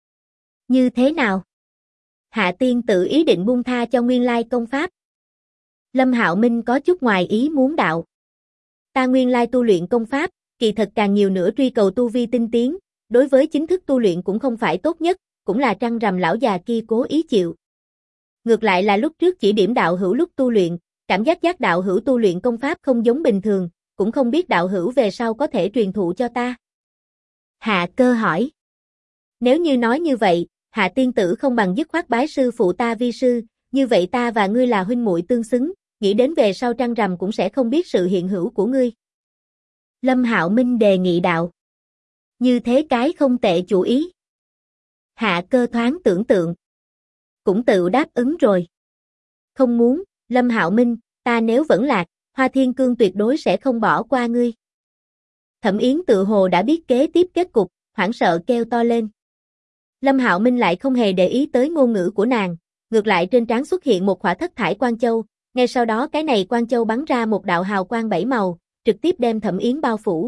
Speaker 1: Như thế nào? Hạ tiên tự ý định buông tha cho nguyên lai công pháp. Lâm Hạo Minh có chút ngoài ý muốn đạo. Ta nguyên lai tu luyện công pháp, kỳ thật càng nhiều nữa truy cầu tu vi tinh tiến, đối với chính thức tu luyện cũng không phải tốt nhất, cũng là trăng rằm lão già kia cố ý chịu. Ngược lại là lúc trước chỉ điểm đạo hữu lúc tu luyện, cảm giác đạo hữu tu luyện công pháp không giống bình thường, cũng không biết đạo hữu về sau có thể truyền thụ cho ta. Hạ Cơ hỏi. Nếu như nói như vậy, Hạ tiên tử không bằng dứt khoát bái sư phụ ta vi sư, như vậy ta và ngươi là huynh muội tương xứng, nghĩ đến về sau trăng rằm cũng sẽ không biết sự hiện hữu của ngươi. Lâm Hạo Minh đề nghị đạo. Như thế cái không tệ chủ ý. Hạ Cơ thoáng tưởng tượng. Cũng tự đáp ứng rồi. Không muốn, Lâm Hạo Minh, ta nếu vẫn lạc, Hoa Thiên Cương tuyệt đối sẽ không bỏ qua ngươi. Thẩm Yến tự hồ đã biết kế tiếp kết cục, hoảng sợ kêu to lên. Lâm Hạo Minh lại không hề để ý tới ngôn ngữ của nàng, ngược lại trên trán xuất hiện một khỏa thất thải quang châu, ngay sau đó cái này quang châu bắn ra một đạo hào quang 7 màu, trực tiếp đem Thẩm Yến bao phủ.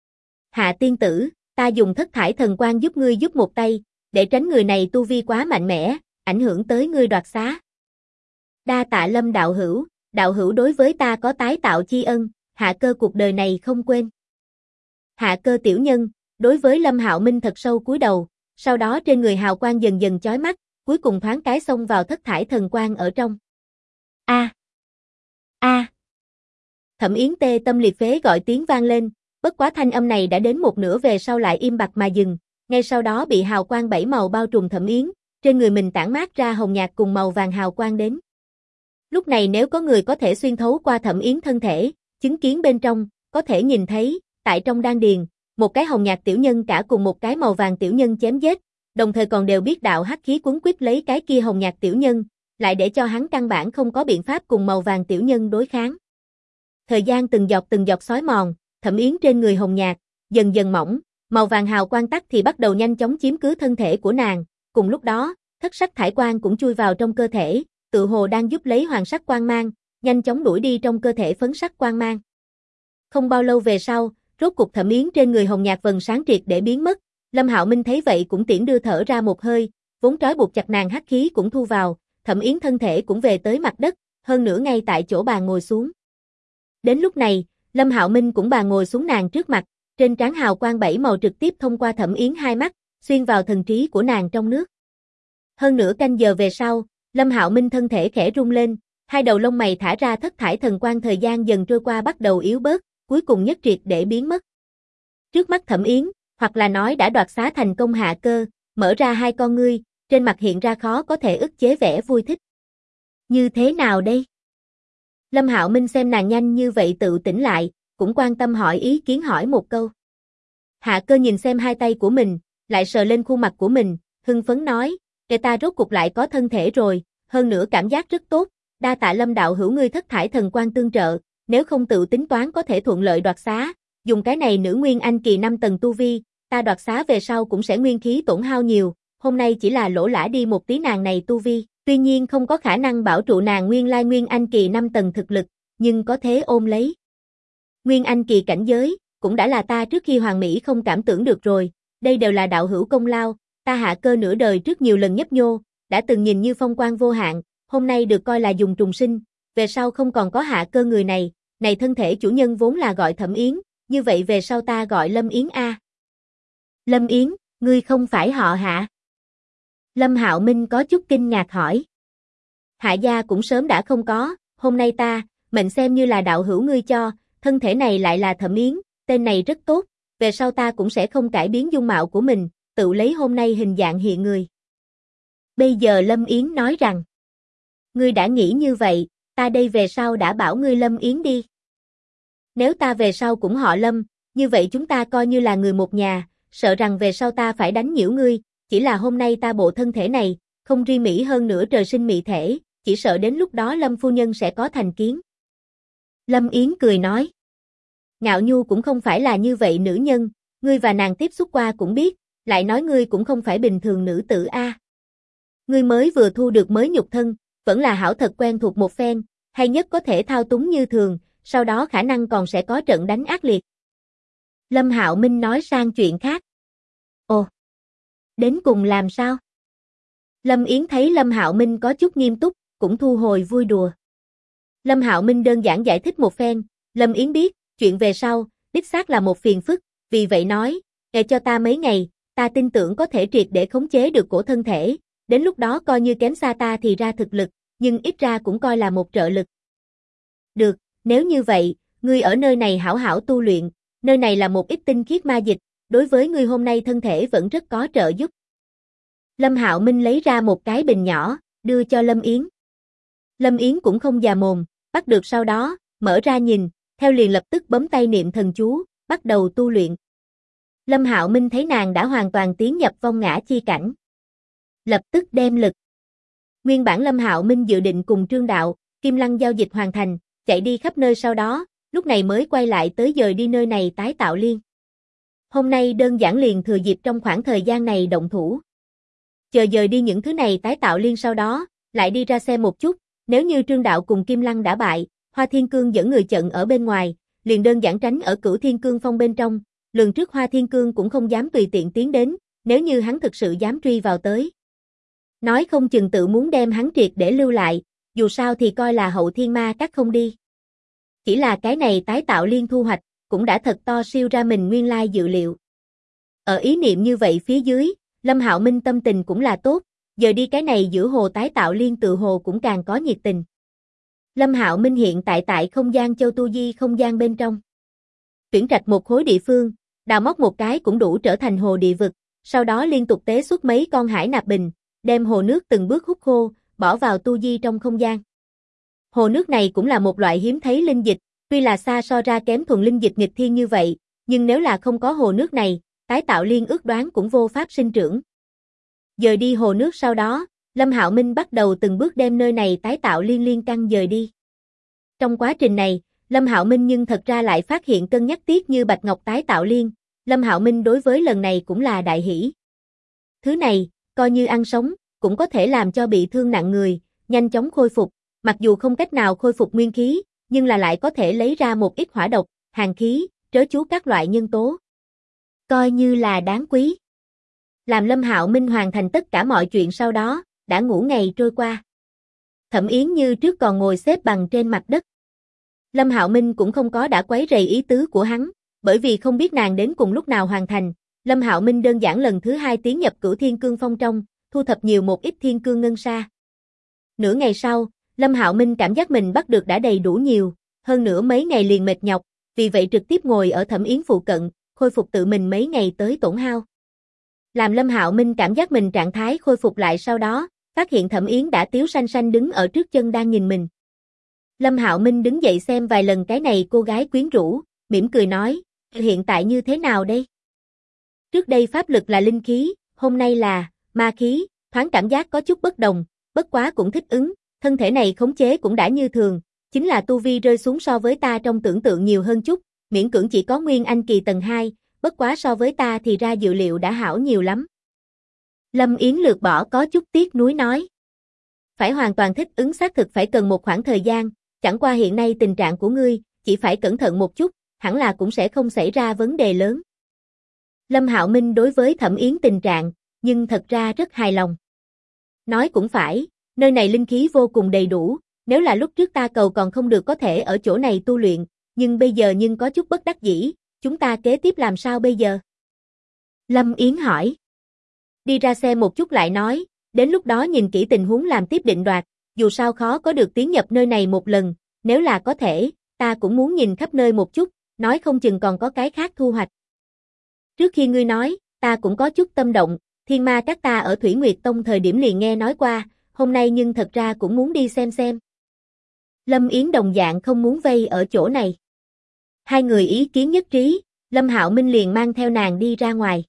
Speaker 1: Hạ tiên tử, ta dùng thất thải thần quang giúp ngươi giúp một tay, để tránh người này tu vi quá mạnh mẽ, ảnh hưởng tới ngươi đoạt xá. Đa tạ Lâm đạo hữu đối với ta có tái tạo chi ân, Hạ Cơ cuộc đời này không quên. Hạ Cơ tiểu nhân, đối với Lâm Hạo Minh thật sâu cúi đầu, sau đó trên người hào quang dần dần chói mắt, cuối cùng thoáng cái xông vào thất thải thần quang ở trong. A! A! Thẩm Yến tê tâm liệt phế gọi tiếng vang lên, bất quá thanh âm này đã đến một nửa về sau lại im bặt mà dừng, ngay sau đó bị hào quang bảy màu bao trùm Thẩm Yến, trên người mình tản mát ra hồng nhạt cùng màu vàng hào quang đến. Lúc này nếu có người có thể xuyên thấu qua Thẩm Yến thân thể, chứng kiến bên trong, có thể nhìn thấy, tại trong đan điền, một cái hồng nhạt tiểu nhân cả cùng một cái màu vàng tiểu nhân chém giết, đồng thời còn đều biết đạo hắc khí quấn quýt lấy cái kia hồng nhạt tiểu nhân, lại để cho hắn căn bản không có biện pháp cùng màu vàng tiểu nhân đối kháng. Thời gian từng giọt xói mòn, Thẩm Yến trên người hồng nhạt, dần dần mỏng, màu vàng hào quang tắt thì bắt đầu nhanh chóng chiếm cứ thân thể của nàng, cùng lúc đó, thất sắc thải quang cũng chui vào trong cơ thể, tự hồ đang giúp lấy hoàng sắc quang mang, nhanh chóng đuổi đi trong cơ thể phấn sắc quang mang. Không bao lâu về sau, rốt cục Thẩm Yến trên người hồng nhạt vầng sáng triệt để biến mất, Lâm Hạo Minh thấy vậy cũng tiễn đưa thở ra một hơi, vốn trói buộc chặt nàng hắc khí cũng thu vào, Thẩm Yến thân thể cũng về tới mặt đất, hơn nữa ngay tại chỗ bà ngồi xuống. Đến lúc này, Lâm Hạo Minh cũng bà ngồi xuống nàng trước mặt, trên trán hào quang bảy màu trực tiếp thông qua Thẩm Yến hai mắt, xuyên vào thần trí của nàng trong nước. Hơn nửa canh giờ về sau, Lâm Hạo Minh thân thể khẽ rung lên, hai đầu lông mày thả ra thất thải thần quang thời gian dần trôi qua bắt đầu yếu bớt, cuối cùng nhất triệt để biến mất. Trước mắt Thẩm Yến, hoặc là nói đã đoạt xá thành công Hạ Cơ, mở ra hai con ngươi, trên mặt hiện ra khó có thể ức chế vẻ vui thích. Như thế nào đây? Lâm Hạo Minh xem nàng nhanh như vậy tự tỉnh lại, cũng quan tâm hỏi ý kiến hỏi một câu. Hạ Cơ nhìn xem hai tay của mình, lại sờ lên khuôn mặt của mình, hưng phấn nói, kẻ ta rốt cục lại có thân thể rồi, hơn nữa cảm giác rất tốt, đa tạ Lâm đạo hữu ngươi thất thải thần quang tương trợ, nếu không tự tính toán có thể thuận lợi đoạt xá, dùng cái này nữ nguyên anh kỳ 5 tầng tu vi, ta đoạt xá về sau cũng sẽ nguyên khí tổn hao nhiều, hôm nay chỉ là lỗ lã đi một tí nàng này tu vi, tuy nhiên không có khả năng bảo trụ nàng nguyên lai nguyên anh kỳ 5 tầng thực lực, nhưng có thế ôm lấy. Nguyên anh kỳ cảnh giới, cũng đã là ta trước khi hoàng mỹ không cảm tưởng được rồi, đây đều là đạo hữu công lao, ta Hạ Cơ nửa đời trước nhiều lần nhấp nhô, đã từng nhìn như phong quang vô hạn, hôm nay được coi là dùng trùng sinh, về sau không còn có Hạ Cơ người này, này thân thể chủ nhân vốn là gọi Thẩm Yến, như vậy về sau ta gọi Lâm Yến a. Lâm Yến, ngươi không phải họ Hạ? Lâm Hạo Minh có chút kinh ngạc hỏi. Hạ gia cũng sớm đã không có, hôm nay ta, mệnh xem như là đạo hữu ngươi cho, thân thể này lại là Thẩm Yến, tên này rất tốt, về sau ta cũng sẽ không cải biến dung mạo của mình, tự lấy hôm nay hình dạng hiện người. Bây giờ Lâm Yến nói rằng, ngươi đã nghĩ như vậy, ta đây về sau đã bảo ngươi Lâm Yến đi. Nếu ta về sau cũng họ Lâm, như vậy chúng ta coi như là người một nhà, sợ rằng về sau ta phải đánh nhiễu ngươi, chỉ là hôm nay ta bộ thân thể này, không ri mỹ hơn nữa trời sinh mị thể, chỉ sợ đến lúc đó Lâm phu nhân sẽ có thành kiến. Lâm Yến cười nói, Ngạo Nhu cũng không phải là như vậy nữ nhân, ngươi và nàng tiếp xúc qua cũng biết, lại nói ngươi cũng không phải bình thường nữ tử a. Ngươi mới vừa thu được mới nhục thân, vẫn là hảo thật quen thuộc một phen, hay nhất có thể thao túng như thường, sau đó khả năng còn sẽ có trận đánh ác liệt. Lâm Hạo Minh nói sang chuyện khác. Ồ, đến cùng làm sao? Lâm Yến thấy Lâm Hạo Minh có chút nghiêm túc, cũng thu hồi vui đùa. Lâm Hạo Minh đơn giản giải thích một phen, Lâm Yến biết, chuyện về sau, đích xác là một phiền phức, vì vậy nói, "Để cho ta mấy ngày, ta tin tưởng có thể triệt để khống chế được cổ thân thể, đến lúc đó coi như kém xa ta thì ra thực lực, nhưng ít ra cũng coi là một trợ lực." Được, nếu như vậy, ngươi ở nơi này hảo hảo tu luyện, nơi này là một ít tinh khiết ma dịch, đối với ngươi hôm nay thân thể vẫn rất có trợ giúp. Lâm Hạo Minh lấy ra một cái bình nhỏ, đưa cho Lâm Yến. Lâm Yến cũng không già mồm, bắt được sau đó, mở ra nhìn, theo liền lập tức bấm tay niệm thần chú, bắt đầu tu luyện. Lâm Hạo Minh thấy nàng đã hoàn toàn tiến nhập vong ngã chi cảnh. Lập tức đem lực. Nguyên bản Lâm Hạo Minh dự định cùng Trương Đạo, Kim Lăng giao dịch hoàn thành, chạy đi khắp nơi sau đó, lúc này mới quay lại tới dời đi nơi này tái tạo liên. Hôm nay đơn giản liền thừa dịp trong khoảng thời gian này động thủ. Chờ dời đi những thứ này tái tạo liên sau đó, lại đi ra xem một chút, nếu như Trương Đạo cùng Kim Lăng đã bại, Hoa Thiên Cương dẫn người chặn ở bên ngoài, liền đơn giản tránh ở Cửu Thiên Cương Phong bên trong, lần trước Hoa Thiên Cương cũng không dám tùy tiện tiến đến, nếu như hắn thực sự dám truy vào tới. Nói không chừng tự muốn đem hắn triệt để lưu lại, dù sao thì coi là hậu thiên ma cắt không đi. Chỉ là cái này tái tạo liên thu hoạch, cũng đã thật to siêu ra mình nguyên lai dự liệu. Ở ý niệm như vậy phía dưới, Lâm Hạo Minh tâm tình cũng là tốt, giờ đi cái này giữa hồ tái tạo liên tự hồ cũng càng có nhiệt tình. Lâm Hạo Minh hiện tại không gian châu tu di không gian bên trong. Tuyển trạch một khối địa phương, đào móc một cái cũng đủ trở thành hồ địa vực, sau đó liên tục tế xuất mấy con hải nạp bình, đem hồ nước từng bước hút khô, bỏ vào tu di trong không gian. Hồ nước này cũng là một loại hiếm thấy linh dịch, tuy là xa so ra kém thuần linh dịch nghịch thiên như vậy, nhưng nếu là không có hồ nước này, tái tạo liên ước đoán cũng vô pháp sinh trưởng. Dời đi hồ nước sau đó, Lâm Hạo Minh bắt đầu từng bước đem nơi này tái tạo liên căn dời đi. Trong quá trình này, Lâm Hạo Minh nhưng thật ra lại phát hiện cân nhắc tiếc như bạch ngọc tái tạo liên, Lâm Hạo Minh đối với lần này cũng là đại hỷ. Thứ này, coi như ăn sống, cũng có thể làm cho bị thương nặng người, nhanh chóng khôi phục, mặc dù không cách nào khôi phục nguyên khí, nhưng là lại có thể lấy ra một ít hỏa độc, hàn khí, trớ chú các loại nhân tố. Coi như là đáng quý. Làm Lâm Hạo Minh hoàn thành tất cả mọi chuyện sau đó, đã ngủ ngày trôi qua. Thẩm Yến như trước còn ngồi xếp bằng trên mặt đất. Lâm Hạo Minh cũng không có đã quấy rầy ý tứ của hắn, bởi vì không biết nàng đến cùng lúc nào hoàn thành, Lâm Hạo Minh đơn giản lần thứ 2 tiến nhập Cửu Thiên Cương Phong trong, thu thập nhiều một ít thiên cương ngân sa. Nửa ngày sau, Lâm Hạo Minh cảm giác mình bắt được đã đầy đủ nhiều, hơn nữa mấy ngày liền mệt nhọc, vì vậy trực tiếp ngồi ở Thẩm Yến phụ cận, khôi phục tự mình mấy ngày tới tổn hao. Làm Lâm Hạo Minh cảm giác mình trạng thái khôi phục lại sau đó, phát hiện Thẩm Yến đã tiếu xanh xanh đứng ở trước chân đang nhìn mình. Lâm Hạo Minh đứng dậy xem vài lần cái này cô gái quyến rũ, mỉm cười nói, hiện tại như thế nào đây? Trước đây pháp lực là linh khí, hôm nay là ma khí, thoáng cảm giác có chút bất đồng, bất quá cũng thích ứng, thân thể này khống chế cũng đã như thường, chính là tu vi rơi xuống so với ta trong tưởng tượng nhiều hơn chút, miễn cưỡng chỉ có Nguyên Anh kỳ tầng 2, bất quá so với ta thì ra dự liệu đã hảo nhiều lắm. Lâm Yến lược bỏ có chút tiếc nuối nói. Phải hoàn toàn thích ứng xác thực phải cần một khoảng thời gian, chẳng qua hiện nay tình trạng của ngươi, chỉ phải cẩn thận một chút, hẳn là cũng sẽ không xảy ra vấn đề lớn. Lâm Hạo Minh đối với Thẩm Yến tình trạng, nhưng thật ra rất hài lòng. Nói cũng phải, nơi này linh khí vô cùng đầy đủ, nếu là lúc trước ta cầu còn không được có thể ở chỗ này tu luyện, nhưng bây giờ nhưng có chút bất đắc dĩ, chúng ta kế tiếp làm sao bây giờ? Lâm Yến hỏi. Đi ra xe một chút lại nói, đến lúc đó nhìn kỹ tình huống làm tiếp định đoạt, dù sao khó có được tiến nhập nơi này một lần, nếu là có thể, ta cũng muốn nhìn khắp nơi một chút, nói không chừng còn có cái khác thu hoạch. Trước khi ngươi nói, ta cũng có chút tâm động, Thiên Ma các ta ở Thủy Nguyệt Tông thời điểm liền nghe nói qua, hôm nay nhưng thật ra cũng muốn đi xem. Lâm Yến đồng dạng không muốn vây ở chỗ này. Hai người ý kiến nhất trí, Lâm Hạo Minh liền mang theo nàng đi ra ngoài.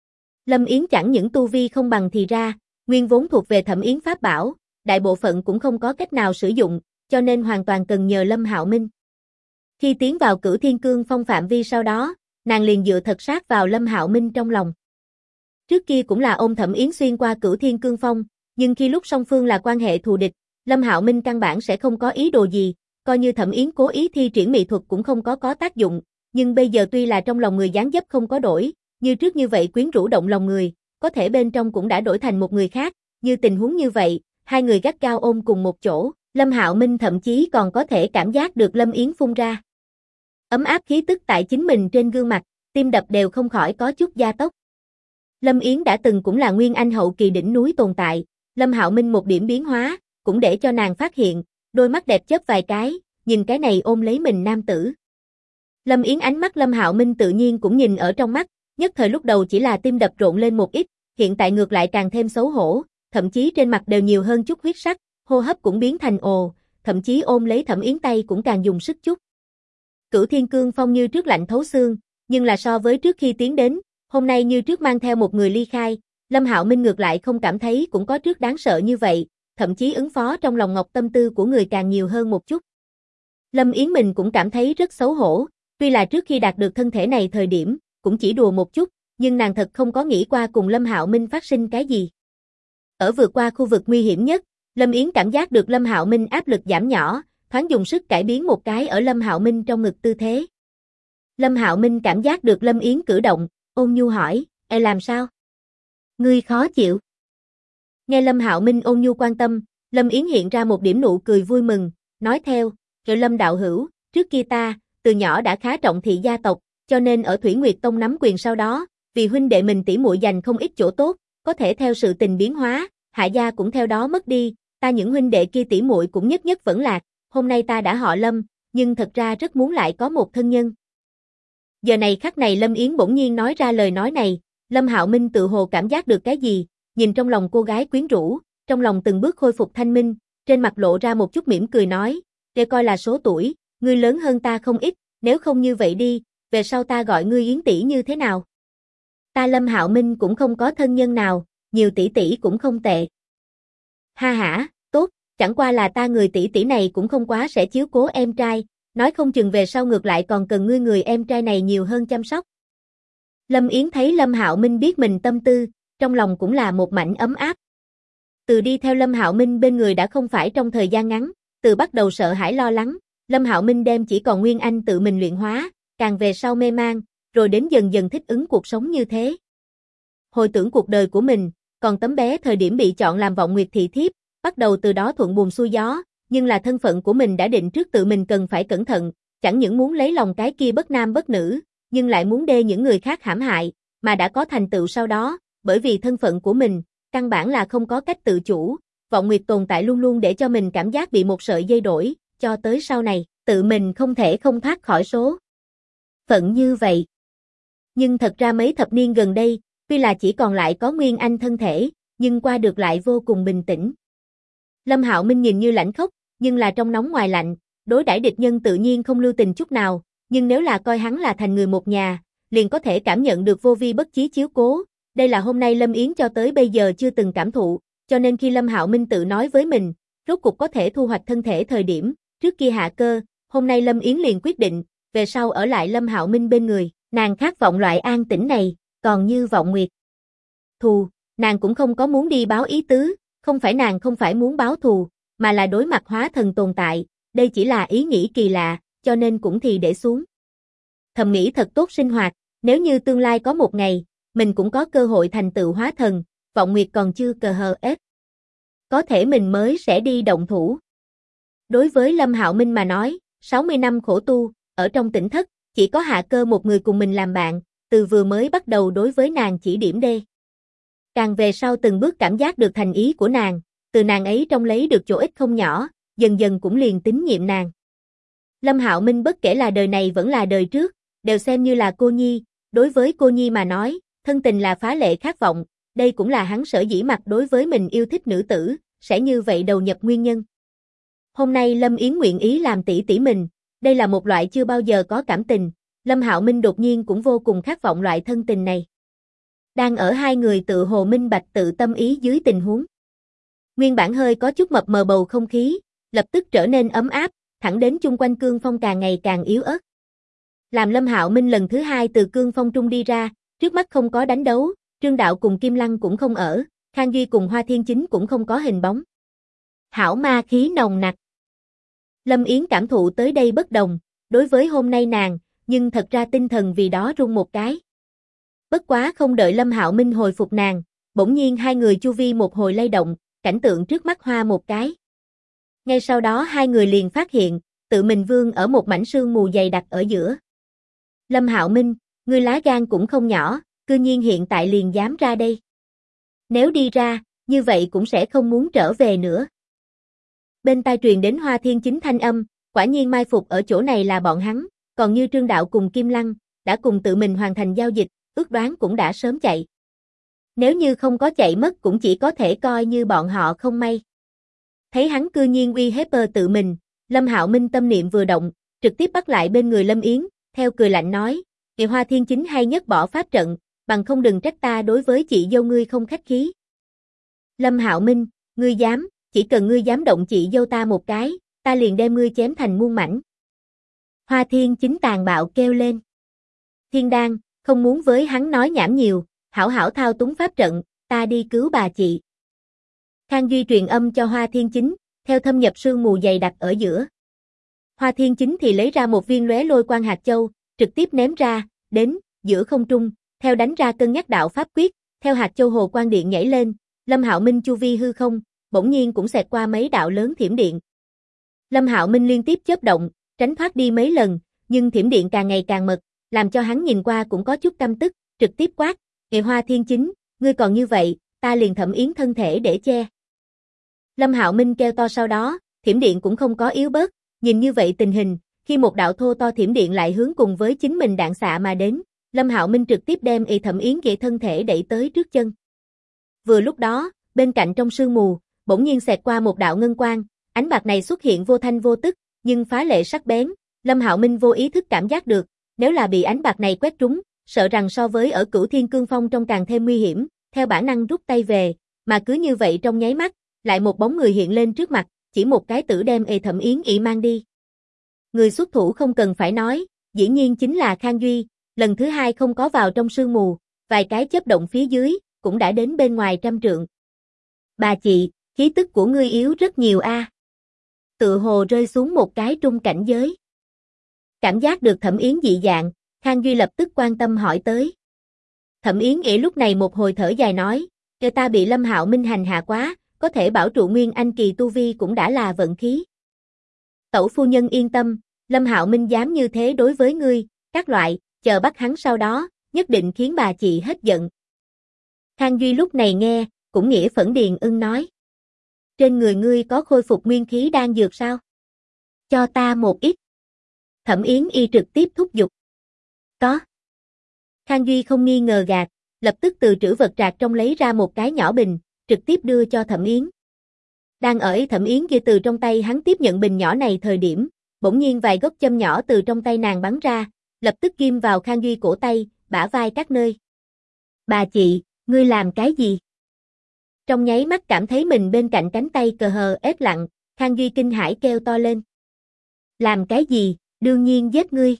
Speaker 1: Lâm Yến chẳng những tu vi không bằng thì ra, nguyên vốn thuộc về Thẩm Yến pháp bảo, đại bộ phận cũng không có cách nào sử dụng, cho nên hoàn toàn cần nhờ Lâm Hạo Minh. Khi tiến vào Cửu Thiên Cương Phong phạm vi sau đó, nàng liền dựa thật sát vào Lâm Hạo Minh trong lòng. Trước kia cũng là ôm Thẩm Yến xuyên qua Cửu Thiên Cương Phong, nhưng khi lúc song phương là quan hệ thù địch, Lâm Hạo Minh căn bản sẽ không có ý đồ gì, coi như Thẩm Yến cố ý thi triển mỹ thuật cũng không có tác dụng, nhưng bây giờ tuy là trong lòng người dáng dấp không có đổi, như trước như vậy quyến rũ động lòng người, có thể bên trong cũng đã đổi thành một người khác, như tình huống như vậy, hai người gắt gao ôm cùng một chỗ, Lâm Hạo Minh thậm chí còn có thể cảm giác được Lâm Yến phun ra ấm áp khí tức tại chính mình trên gương mặt, tim đập đều không khỏi có chút gia tốc. Lâm Yến đã từng cũng là Nguyên Anh hậu kỳ đỉnh núi tồn tại, Lâm Hạo Minh một điểm biến hóa, cũng để cho nàng phát hiện, đôi mắt đẹp chớp vài cái, nhìn cái này ôm lấy mình nam tử. Lâm Yến ánh mắt Lâm Hạo Minh tự nhiên cũng nhìn ở trong mắt, nhất thời lúc đầu chỉ là tim đập rộn lên một ít, hiện tại ngược lại càng thêm xấu hổ, thậm chí trên mặt đều nhiều hơn chút huyết sắc, hô hấp cũng biến thành ồ, thậm chí ôm lấy Thẩm Yến tay cũng càng dùng sức chút. Cửu Thiên Cương Phong như trước lạnh thấu xương, nhưng là so với trước khi tiến đến, hôm nay như trước mang theo một người ly khai, Lâm Hạo Minh ngược lại không cảm thấy cũng có trước đáng sợ như vậy, thậm chí ứng phó trong lòng ngọc tâm tư của người càng nhiều hơn một chút. Lâm Yến mình cũng cảm thấy rất xấu hổ, tuy là trước khi đạt được thân thể này thời điểm, cũng chỉ đùa một chút, nhưng nàng thật không có nghĩ qua cùng Lâm Hạo Minh phát sinh cái gì. Ở vượt qua khu vực nguy hiểm nhất, Lâm Yến cảm giác được Lâm Hạo Minh áp lực giảm nhỏ, thoáng dùng sức cải biến một cái ở Lâm Hạo Minh trong ngực tư thế. Lâm Hạo Minh cảm giác được Lâm Yến cử động, ôn nhu hỏi, làm sao? Ngươi khó chịu. Nghe Lâm Hạo Minh ôn nhu quan tâm, Lâm Yến hiện ra một điểm nụ cười vui mừng, nói theo, rồi Lâm đạo hữu, trước kia ta, từ nhỏ đã khá trọng thị gia tộc, cho nên ở Thủy Nguyệt Tông nắm quyền sau đó, vì huynh đệ mình tỷ muội giành không ít chỗ tốt, có thể theo sự tình biến hóa, Hạ gia cũng theo đó mất đi, ta những huynh đệ kia tỷ muội cũng nhất nhất vẫn lạc, hôm nay ta đã họ Lâm, nhưng thật ra rất muốn lại có một thân nhân. Giờ này khắc này Lâm Yến bỗng nhiên nói ra lời nói này, Lâm Hạo Minh tự hồ cảm giác được cái gì, nhìn trong lòng cô gái quyến rũ, trong lòng từng bước khôi phục thanh minh, trên mặt lộ ra một chút mỉm cười nói, để coi là số tuổi, ngươi lớn hơn ta không ít, nếu không như vậy đi, về sau ta gọi ngươi Yến tỷ như thế nào? Ta Lâm Hạo Minh cũng không có thân nhân nào, nhiều tỷ tỷ cũng không tệ. Ha hả, tốt, chẳng qua là ta người tỷ tỷ này cũng không quá sẽ chiếu cố em trai, nói không chừng về sau ngược lại còn cần ngươi người em trai này nhiều hơn chăm sóc. Lâm Yến thấy Lâm Hạo Minh biết mình tâm tư, trong lòng cũng là một mảnh ấm áp. Từ đi theo Lâm Hạo Minh bên người đã không phải trong thời gian ngắn, từ bắt đầu sợ hãi lo lắng, Lâm Hạo Minh đem chỉ còn Nguyên Anh tự mình luyện hóa, càng về sau mê mang, rồi đến dần dần thích ứng cuộc sống như thế. Hồi tưởng cuộc đời của mình, còn tấm bé thời điểm bị chọn làm vọng nguyệt thị thiếp, bắt đầu từ đó thuận buồm xuôi gió, nhưng là thân phận của mình đã định trước tự mình cần phải cẩn thận, chẳng những muốn lấy lòng cái kia bất nam bất nữ, nhưng lại muốn đê những người khác hãm hại, mà đã có thành tựu sau đó, bởi vì thân phận của mình, căn bản là không có cách tự chủ, vọng nguyệt tồn tại luôn luôn để cho mình cảm giác bị một sợi dây đổi, cho tới sau này, tự mình không thể không thoát khỏi số phận như vậy. Nhưng thật ra mấy thập niên gần đây, tuy là chỉ còn lại có Nguyên Anh thân thể, nhưng qua được lại vô cùng bình tĩnh. Lâm Hạo Minh nhìn như lãnh khốc, nhưng là trong nóng ngoài lạnh, đối đãi địch nhân tự nhiên không lưu tình chút nào, nhưng nếu là coi hắn là thành người một nhà, liền có thể cảm nhận được vô vi bất chí chiếu cố, đây là hôm nay Lâm Yến cho tới bây giờ chưa từng cảm thụ, cho nên khi Lâm Hạo Minh tự nói với mình, rốt cục có thể thu hoạch thân thể thời điểm, trước kia hạ cơ, hôm nay Lâm Yến liền quyết định, về sau ở lại Lâm Hạo Minh bên người, nàng khát vọng loại an tĩnh này, còn như vọng nguyệt thù, nàng cũng không có muốn đi báo ý tứ, không phải nàng không phải muốn báo thù, mà là đối mặt hóa thần tồn tại, đây chỉ là ý nghĩ kỳ lạ, cho nên cũng thì để xuống. Thầm nghĩ thật tốt sinh hoạt, nếu như tương lai có một ngày, mình cũng có cơ hội thành tựu hóa thần, vọng nguyệt còn chưa cờ hờ ép. Có thể mình mới sẽ đi động thủ. Đối với Lâm Hạo Minh mà nói, 60 năm khổ tu, ở trong tỉnh thất, chỉ có hạ cơ một người cùng mình làm bạn, từ vừa mới bắt đầu đối với nàng chỉ điểm đê. Càng về sau từng bước cảm giác được thành ý của nàng, từ nàng ấy trong lấy được chỗ ích không nhỏ, dần dần cũng liền tín nhiệm nàng. Lâm Hạo Minh bất kể là đời này vẫn là đời trước, đều xem như là cô nhi, đối với cô nhi mà nói, thân tình là phá lệ khát vọng, đây cũng là hắn sở dĩ mặt đối với mình yêu thích nữ tử, sẽ như vậy đầu nhập nguyên nhân. Hôm nay Lâm Yến nguyện ý làm tỷ tỷ mình, đây là một loại chưa bao giờ có cảm tình, Lâm Hạo Minh đột nhiên cũng vô cùng khát vọng loại thân tình này. Đang ở hai người tự hồ minh bạch tự tâm ý dưới tình huống. Nguyên bản hơi có chút mập mờ bầu không khí, lập tức trở nên ấm áp, thẳng đến chung quanh cương phong càng ngày càng yếu ớt. Làm Lâm Hạo Minh lần thứ hai từ cương phong trung đi ra, trước mắt không có đánh đấu, Trương Đạo cùng Kim Lăng cũng không ở, Khang Duy cùng Hoa Thiên Chính cũng không có hình bóng. Hảo ma khí nồng nặc. Lâm Yến cảm thụ tới đây bất đồng, đối với hôm nay nàng, nhưng thật ra tinh thần vì đó rung một cái. Bất quá không đợi Lâm Hạo Minh hồi phục nàng, bỗng nhiên hai người chu vi một hồi lay động, cảnh tượng trước mắt hoa một cái. Ngay sau đó hai người liền phát hiện, tự mình vương ở một mảnh sương mù dày đặc ở giữa. Lâm Hạo Minh, ngươi lá gan cũng không nhỏ, cư nhiên hiện tại liền dám ra đây. Nếu đi ra, như vậy cũng sẽ không muốn trở về nữa. Bên tai truyền đến Hoa Thiên Chính thanh âm, quả nhiên mai phục ở chỗ này là bọn hắn, còn như Trương Đạo cùng Kim Lăng, đã cùng tự mình hoàn thành giao dịch, ước đoán cũng đã sớm chạy. Nếu như không có chạy mất cũng chỉ có thể coi như bọn họ không may. Thấy hắn cư nhiên uy hiếp tự mình, Lâm Hạo Minh tâm niệm vừa động, trực tiếp bắt lại bên người Lâm Yến, theo cười lạnh nói, "Kỳ Hoa Thiên Chính hay nhất bỏ pháp trận, bằng không đừng trách ta đối với chị dâu ngươi không khách khí." Lâm Hạo Minh, ngươi dám, chỉ cần ngươi dám động chị dâu ta một cái, ta liền đem ngươi chém thành muôn mảnh. Hoa Thiên Chính tàn bạo kêu lên. Thiên Đan, không muốn với hắn nói nhảm nhiều, hảo hảo thao túng pháp trận, ta đi cứu bà chị. Khang Duy truyền âm cho Hoa Thiên Chính, theo thâm nhập sương mù dày đặc ở giữa. Hoa Thiên Chính thì lấy ra một viên lóe lôi quang hạt châu, trực tiếp ném ra, đến giữa không trung, theo đánh ra cân nhắc đạo pháp quyết, theo hạt châu hồ quang điện nhảy lên, Lâm Hạo Minh chu vi hư không, bỗng nhiên cũng xẹt qua mấy đạo lớn thiểm điện. Lâm Hạo Minh liên tiếp chớp động, tránh thoát đi mấy lần, nhưng thiểm điện càng ngày càng mật, làm cho hắn nhìn qua cũng có chút căm tức, trực tiếp quát, "Nghệ Hoa Thiên Chính, ngươi còn như vậy, ta liền Thẩm Yến thân thể để che." Lâm Hạo Minh kêu to sau đó, thiểm điện cũng không có yếu bớt, nhìn như vậy tình hình, khi một đạo thô to thiểm điện lại hướng cùng với chính mình đạn xạ mà đến, Lâm Hạo Minh trực tiếp đem Thẩm Yến ghệ thân thể đẩy tới trước chân. Vừa lúc đó, bên cạnh trong sương mù, bỗng nhiên xẹt qua một đạo ngân quang, ánh bạc này xuất hiện vô thanh vô tức, nhưng phá lệ sắc bén, Lâm Hạo Minh vô ý thức cảm giác được, nếu là bị ánh bạc này quét trúng, sợ rằng so với ở Cửu Thiên Cương Phong trong càng thêm nguy hiểm, theo bản năng rút tay về, mà cứ như vậy trong nháy mắt, lại một bóng người hiện lên trước mặt, chỉ một cái tử đem Thẩm Yến mang đi. Người xuất thủ không cần phải nói, dĩ nhiên chính là Khang Duy, lần thứ hai không có vào trong sương mù, vài cái chớp động phía dưới, cũng đã đến bên ngoài 100 trượng. Bà chị, khí tức của ngươi yếu rất nhiều a. Tựa hồ rơi xuống một cái trung cảnh giới. Cảm giác được Thẩm Yến dị dạng, Khang Duy lập tức quan tâm hỏi tới. Thẩm Yến lúc này một hồi thở dài nói, ta bị Lâm Hạo Minh hành hạ quá, có thể bảo trụ Nguyên Anh kỳ tu vi cũng đã là vận khí. Tẩu phu nhân yên tâm, Lâm Hạo Minh dám như thế đối với ngươi, các loại, chờ bắt hắn sau đó, nhất định khiến bà chị hết giận. Khang Duy lúc này nghe, cũng nghĩa phẫn điền ưng nói. Trên người ngươi có khôi phục nguyên khí đan dược sao? Cho ta một ít. Thẩm Yến trực tiếp thúc giục. Có. Khang Duy không nghi ngờ gạt, lập tức từ trữ vật trạc trong lấy ra một cái nhỏ bình, trực tiếp đưa cho Thẩm Yến. Đang ở Thẩm Yến kia từ trong tay hắn tiếp nhận bình nhỏ này thời điểm, bỗng nhiên vài gốc châm nhỏ từ trong tay nàng bắn ra, lập tức ghim vào Khang Duy cổ tay, bả vai các nơi. Bà chị, ngươi làm cái gì? Trong nháy mắt cảm thấy mình bên cạnh cánh tay cờ hờ ếch lặng, Khang Duy kinh hãi kêu to lên. Làm cái gì, đương nhiên giết ngươi.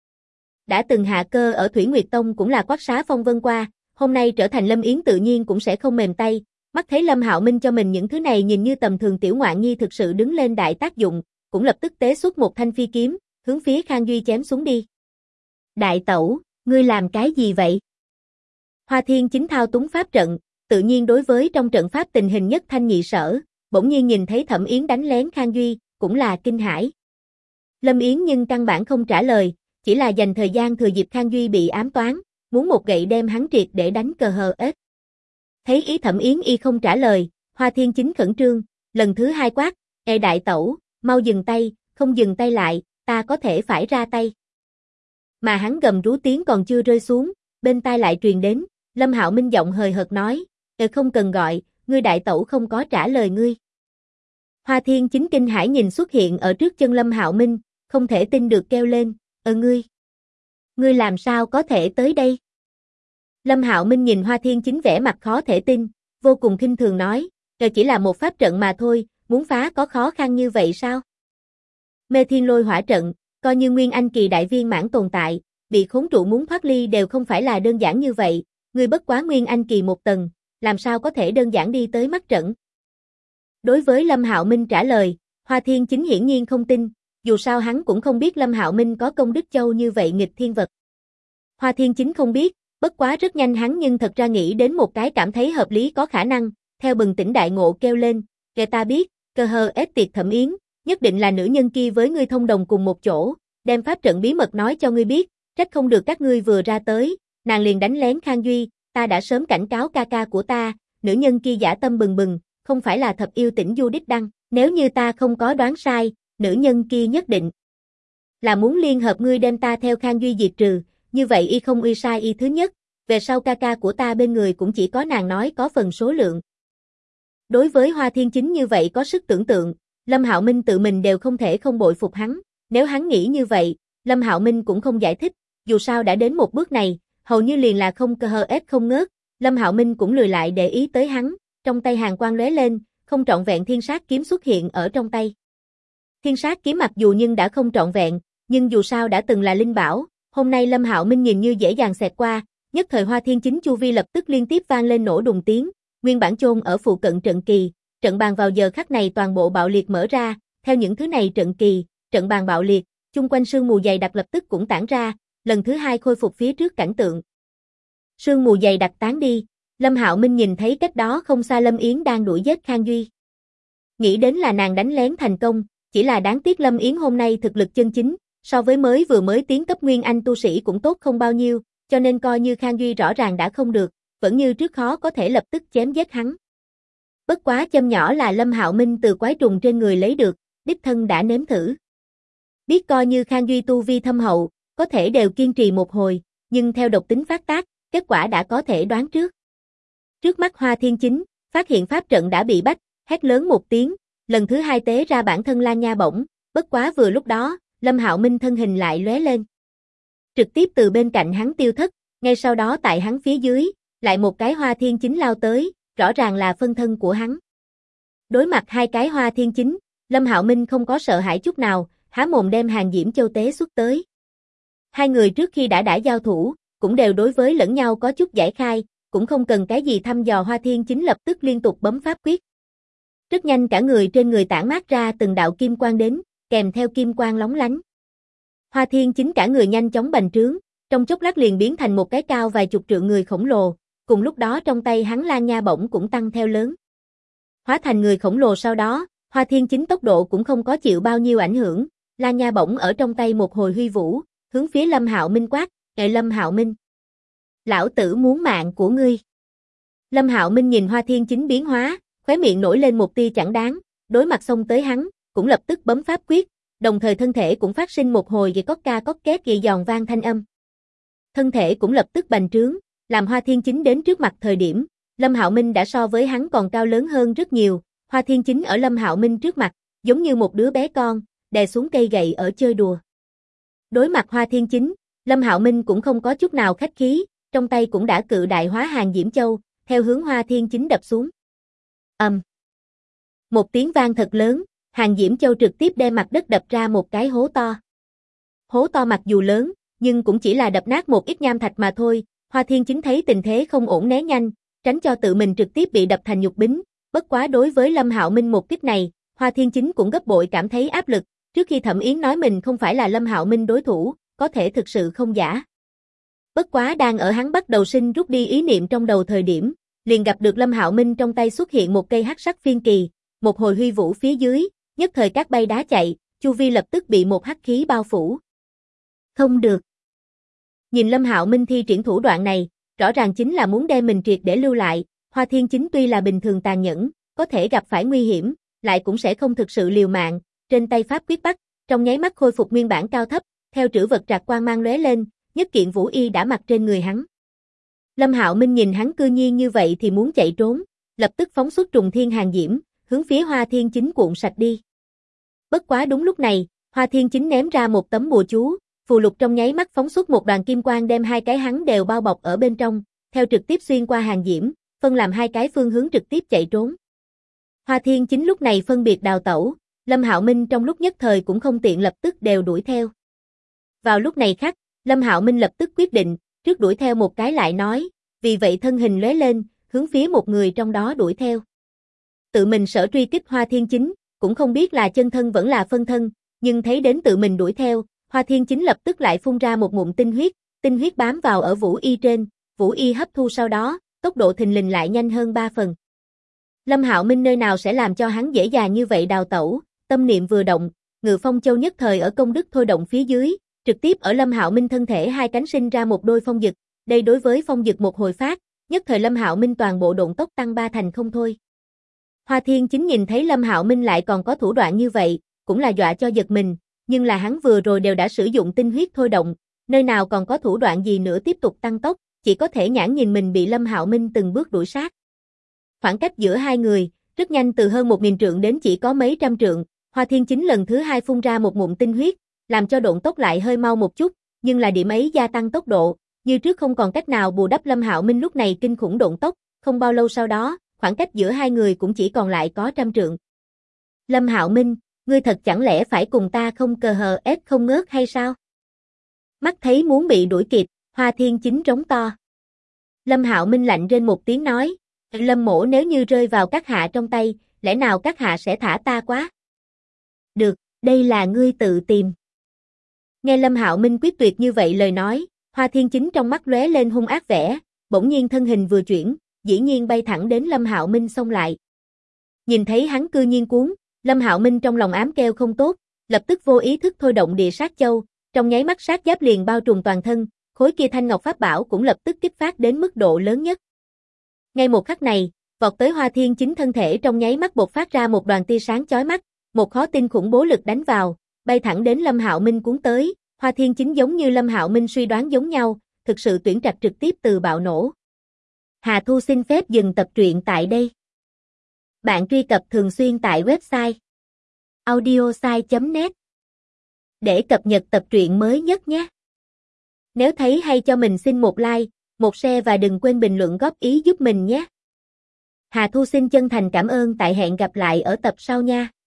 Speaker 1: Đã từng hạ cơ ở Thủy Nguyệt Tông cũng là quát xá phong vân qua, hôm nay trở thành Lâm Yến tự nhiên cũng sẽ không mềm tay, mắt thấy Lâm Hạo Minh cho mình những thứ này nhìn như tầm thường tiểu ngoạn nhi thực sự đứng lên đại tác dụng, cũng lập tức tế xuất một thanh phi kiếm, hướng phía Khang Duy chém xuống đi. Đại tẩu, ngươi làm cái gì vậy? Hoa Thiên Chính thao túng pháp trận, tự nhiên đối với trong trận pháp tình hình nhất thanh nhị sở, bỗng nhiên nhìn thấy Thẩm Yến đánh lén Khang Duy, cũng là kinh hãi. Lâm Yến nhưng căn bản không trả lời, chỉ là dành thời gian thừa dịp Khang Duy bị ám toán, muốn một gậy đem hắn triệt để đánh cờ hờ ếch. Thấy ý Thẩm Yến không trả lời, Hoa Thiên Chính khẩn trương, lần thứ hai quát, đại tẩu, mau dừng tay, không dừng tay lại, ta có thể phải ra tay. Mà hắn gầm rú tiếng còn chưa rơi xuống, bên tai lại truyền đến, Lâm Hạo Minh giọng hời hợt nói, không cần gọi, ngươi đại tẩu không có trả lời ngươi. Hoa Thiên Chính kinh hãi nhìn xuất hiện ở trước chân Lâm Hạo Minh, không thể tin được kêu lên, ngươi làm sao có thể tới đây? Lâm Hạo Minh nhìn Hoa Thiên Chính vẻ mặt khó thể tin, vô cùng khinh thường nói, chỉ là một pháp trận mà thôi, muốn phá có khó khăn như vậy sao? Mê Thiên Lôi Hỏa trận, coi như Nguyên Anh kỳ đại viên mãn tồn tại, bị khốn trụ muốn thoát ly đều không phải là đơn giản như vậy, ngươi bất quá Nguyên Anh kỳ một tầng, làm sao có thể đơn giản đi tới mắt trận? Đối với Lâm Hạo Minh trả lời, Hoa Thiên Chính hiển nhiên không tin, dù sao hắn cũng không biết Lâm Hạo Minh có công đức châu như vậy nghịch thiên vật. Hoa Thiên Chính không biết, bất quá rất nhanh hắn nhưng thật ra nghĩ đến một cái cảm thấy hợp lý có khả năng, theo bừng tỉnh đại ngộ kêu lên, kể ta biết, cơ hờ ếch tiệt Thẩm Yến, nhất định là nữ nhân kia với ngươi thông đồng cùng một chỗ, đem pháp trận bí mật nói cho ngươi biết, trách không được các ngươi vừa ra tới, nàng liền đánh lén Khang Duy, ta đã sớm cảnh cáo ca ca của ta, nữ nhân kia dã tâm bừng bừng, không phải là thập yêu tỉnh Du Đích Đăng, nếu như ta không có đoán sai, nữ nhân kia nhất định là muốn liên hợp ngươi đem ta theo Khang Duy diệt trừ, như vậy không sai thứ nhất, về sau ca ca của ta bên người cũng chỉ có nàng nói có phần số lượng. Đối với Hoa Thiên Chính như vậy có sức tưởng tượng, Lâm Hạo Minh tự mình đều không thể không bội phục hắn, nếu hắn nghĩ như vậy, Lâm Hạo Minh cũng không giải thích, dù sao đã đến một bước này, hầu như liền là không cơ hờ ép không ngớt, Lâm Hạo Minh cũng lười lại để ý tới hắn, trong tay hàn quang lóe lên, không trọn vẹn thiên sát kiếm xuất hiện ở trong tay. Thiên sát kiếm mặc dù nhưng đã không trọn vẹn, nhưng dù sao đã từng là linh bảo, hôm nay Lâm Hạo Minh nhìn như dễ dàng xẹt qua, nhất thời Hoa Thiên Chính chu vi lập tức liên tiếp vang lên nổ đùng tiếng, nguyên bản chôn ở phụ cận trận kỳ, trận bàn vào giờ khắc này toàn bộ bạo liệt mở ra, theo những thứ này trận kỳ, trận bàn bạo liệt, chung quanh sương mù dày đặc lập tức cũng tản ra, lần thứ hai khôi phục phía trước cảnh tượng. Sương mù dày đặc tán đi, Lâm Hạo Minh nhìn thấy cách đó không xa Lâm Yến đang đuổi giết Khang Duy. Nghĩ đến là nàng đánh lén thành công, chỉ là đáng tiếc Lâm Yến hôm nay thực lực chân chính, so với vừa mới tiến cấp Nguyên Anh tu sĩ cũng tốt không bao nhiêu, cho nên coi như Khang Duy rõ ràng đã không được, vẫn như trước khó có thể lập tức chém giết hắn. Bất quá châm nhỏ là Lâm Hạo Minh từ quái trùng trên người lấy được, đích thân đã nếm thử. Biết coi như Khang Duy tu vi thâm hậu, có thể đều kiên trì một hồi, nhưng theo độc tính phát tác, kết quả đã có thể đoán trước. Trước mắt Hoa Thiên Chính, phát hiện pháp trận đã bị bách, hét lớn một tiếng, lần thứ hai tế ra bản thân Lan Nha bổng, bất quá vừa lúc đó, Lâm Hạo Minh thân hình lại lóe lên. Trực tiếp từ bên cạnh hắn tiêu thất, ngay sau đó tại hắn phía dưới, lại một cái Hoa Thiên Chính lao tới, rõ ràng là phân thân của hắn. Đối mặt hai cái Hoa Thiên Chính, Lâm Hạo Minh không có sợ hãi chút nào, há mồm đem Hàng Diễm Châu tế xuất tới. Hai người trước khi đã giao thủ, cũng đều đối với lẫn nhau có chút giải khai, cũng không cần cái gì thăm dò, Hoa Thiên Chính lập tức liên tục bấm pháp quyết. Rất nhanh cả người trên người tản mát ra từng đạo kim quang đến, kèm theo kim quang lóng lánh. Hoa Thiên Chính cả người nhanh chóng bành trướng, trong chốc lát liền biến thành một cái cao vài chục trượng người khổng lồ, cùng lúc đó trong tay hắn Lan Nha bổng cũng tăng theo lớn. Hóa thành người khổng lồ sau đó, Hoa Thiên Chính tốc độ cũng không có chịu bao nhiêu ảnh hưởng, Lan Nha bổng ở trong tay một hồi huy vũ, hướng phía Lâm Hạo Minh quát, "Ngài Lâm Hạo Minh, lão tử muốn mạng của ngươi." Lâm Hạo Minh nhìn Hoa Thiên Chính biến hóa, khóe miệng nổi lên một tia chẳng đáng, đối mặt xông tới hắn, cũng lập tức bấm pháp quyết, đồng thời thân thể cũng phát sinh một hồi cót két giòn vang thanh âm. Thân thể cũng lập tức bành trướng, làm Hoa Thiên Chính đến trước mặt thời điểm, Lâm Hạo Minh đã so với hắn còn cao lớn hơn rất nhiều, Hoa Thiên Chính ở Lâm Hạo Minh trước mặt, giống như một đứa bé con, đè xuống cây gậy ở chơi đùa. Đối mặt Hoa Thiên Chính, Lâm Hạo Minh cũng không có chút nào khách khí, trong tay cũng đã cự đại hóa Hàng Diễm Châu, theo hướng Hoa Thiên Chính đập xuống. Một tiếng vang thật lớn, Hàng Diễm Châu trực tiếp đem mặt đất đập ra một cái hố to. Hố to mặc dù lớn, nhưng cũng chỉ là đập nát một ít nham thạch mà thôi, Hoa Thiên Chính thấy tình thế không ổn né nhanh, tránh cho tự mình trực tiếp bị đập thành nhục bính, bất quá đối với Lâm Hạo Minh một kích này, Hoa Thiên Chính cũng gấp bội cảm thấy áp lực, trước khi Thẩm Yến nói mình không phải là Lâm Hạo Minh đối thủ, có thể thực sự không giả. Bất quá đang ở hắn bắt đầu sinh rút đi ý niệm trong đầu thời điểm, liền gặp được Lâm Hạo Minh trong tay xuất hiện một cây hắc sắc phiên kỳ, một hồi huy vũ phía dưới, nhất thời cát bay đá chạy, chu vi lập tức bị một hắc khí bao phủ. Không được. Nhìn Lâm Hạo Minh thi triển thủ đoạn này, rõ ràng chính là muốn đem mình triệt để lưu lại, Hoa Thiên Chính tuy là bình thường tàn nhẫn, có thể gặp phải nguy hiểm, lại cũng sẽ không thực sự liều mạng, trên tay pháp quyết bắt, trong nháy mắt khôi phục nguyên bản cao thấp, theo trữ vật trạc quang mang lóe lên, nhất kiện vũ y đã mặc trên người hắn. Lâm Hạo Minh nhìn hắn cư nhiên như vậy thì muốn chạy trốn, lập tức phóng xuất trùng thiên hàng diễm, hướng phía Hoa Thiên Chính cuộn sạch đi. Bất quá đúng lúc này, Hoa Thiên Chính ném ra một tấm bùa chú, phù lục trong nháy mắt phóng xuất một đoàn kim quang đem hai cái hắn đều bao bọc ở bên trong, theo trực tiếp xuyên qua hàng diễm, phân làm hai cái phương hướng trực tiếp chạy trốn. Hoa Thiên Chính lúc này phân biệt đào tẩu, Lâm Hạo Minh trong lúc nhất thời cũng không tiện lập tức đều đuổi theo. Vào lúc này khắc, Lâm Hạo Minh lập tức quyết định, trước đuổi theo một cái lại nói, vì vậy thân hình lóe lên, hướng phía một người trong đó đuổi theo. Tự mình sở truy kích Hoa Thiên Chính, cũng không biết là chân thân vẫn là phân thân, nhưng thấy đến tự mình đuổi theo, Hoa Thiên Chính lập tức lại phun ra một ngụm tinh huyết bám vào ở Vũ Y trên, Vũ Y hấp thu sau đó, tốc độ thình lình lại nhanh hơn 3 phần. Lâm Hạo Minh nơi nào sẽ làm cho hắn dễ dàng như vậy đào tẩu, tâm niệm vừa động, Ngự Phong Châu nhất thời ở công đức thôi động phía dưới, trực tiếp ở Lâm Hạo Minh thân thể hai cánh sinh ra một đôi phong dực, đây đối với phong dực một hồi phát, nhất thời Lâm Hạo Minh toàn bộ độn tốc tăng 3 thành không thôi. Hoa Thiên Chính nhìn thấy Lâm Hạo Minh lại còn có thủ đoạn như vậy, cũng là dọa cho giật mình, nhưng là hắn vừa rồi đều đã sử dụng tinh huyết thôi động, nơi nào còn có thủ đoạn gì nữa tiếp tục tăng tốc, chỉ có thể nhãn nhìn mình bị Lâm Hạo Minh từng bước đuổi sát. Khoảng cách giữa hai người, rất nhanh từ hơn 1000 trượng đến chỉ có mấy trăm trượng, Hoa Thiên Chính lần thứ hai phun ra một ngụm tinh huyết, làm cho độn tốc lại hơi mau một chút, nhưng là điểm ấy gia tăng tốc độ, như trước không còn cách nào bù đắp Lâm Hạo Minh lúc này kinh khủng độn tốc, không bao lâu sau đó, khoảng cách giữa hai người cũng chỉ còn lại có 100 trượng. Lâm Hạo Minh, ngươi thật chẳng lẽ phải cùng ta không cờ hờ ép không ngớt hay sao? Mắt thấy muốn bị đuổi kịp, Hoa Thiên Chính trống to. Lâm Hạo Minh lạnh rên một tiếng nói, Lâm mỗ nếu như rơi vào các hạ trong tay, lẽ nào các hạ sẽ thả ta quá? Được, đây là ngươi tự tìm. Nghe Lâm Hạo Minh quyết tuyệt như vậy lời nói, Hoa Thiên Chính trong mắt lóe lên hung ác vẻ, bỗng nhiên thân hình vừa chuyển, dĩ nhiên bay thẳng đến Lâm Hạo Minh xông lại. Nhìn thấy hắn cư nhiên cuốn, Lâm Hạo Minh trong lòng ám kêu không tốt, lập tức vô ý thức thôi động địa sát châu, trong nháy mắt sát giáp liền bao trùm toàn thân, khối kia thanh ngọc pháp bảo cũng lập tức kích phát đến mức độ lớn nhất. Ngay một khắc này, vọt tới Hoa Thiên Chính thân thể trong nháy mắt bộc phát ra một đoàn tia sáng chói mắt, một khó tin khủng bố lực đánh vào, bay thẳng đến Lâm Hạo Minh cuốn tới, Hoa Thiên Chính giống như Lâm Hạo Minh suy đoán giống nhau, thực sự tuyển trạch trực tiếp từ bạo nổ. Hà Thu xin phép dừng tập truyện tại đây. Bạn truy cập thường xuyên tại website audiosai.net để cập nhật tập truyện mới nhất nhé. Nếu thấy hay cho mình xin một like, một share và đừng quên bình luận góp ý giúp mình nhé. Hà Thu xin chân thành cảm ơn, tại hẹn gặp lại ở tập sau nha.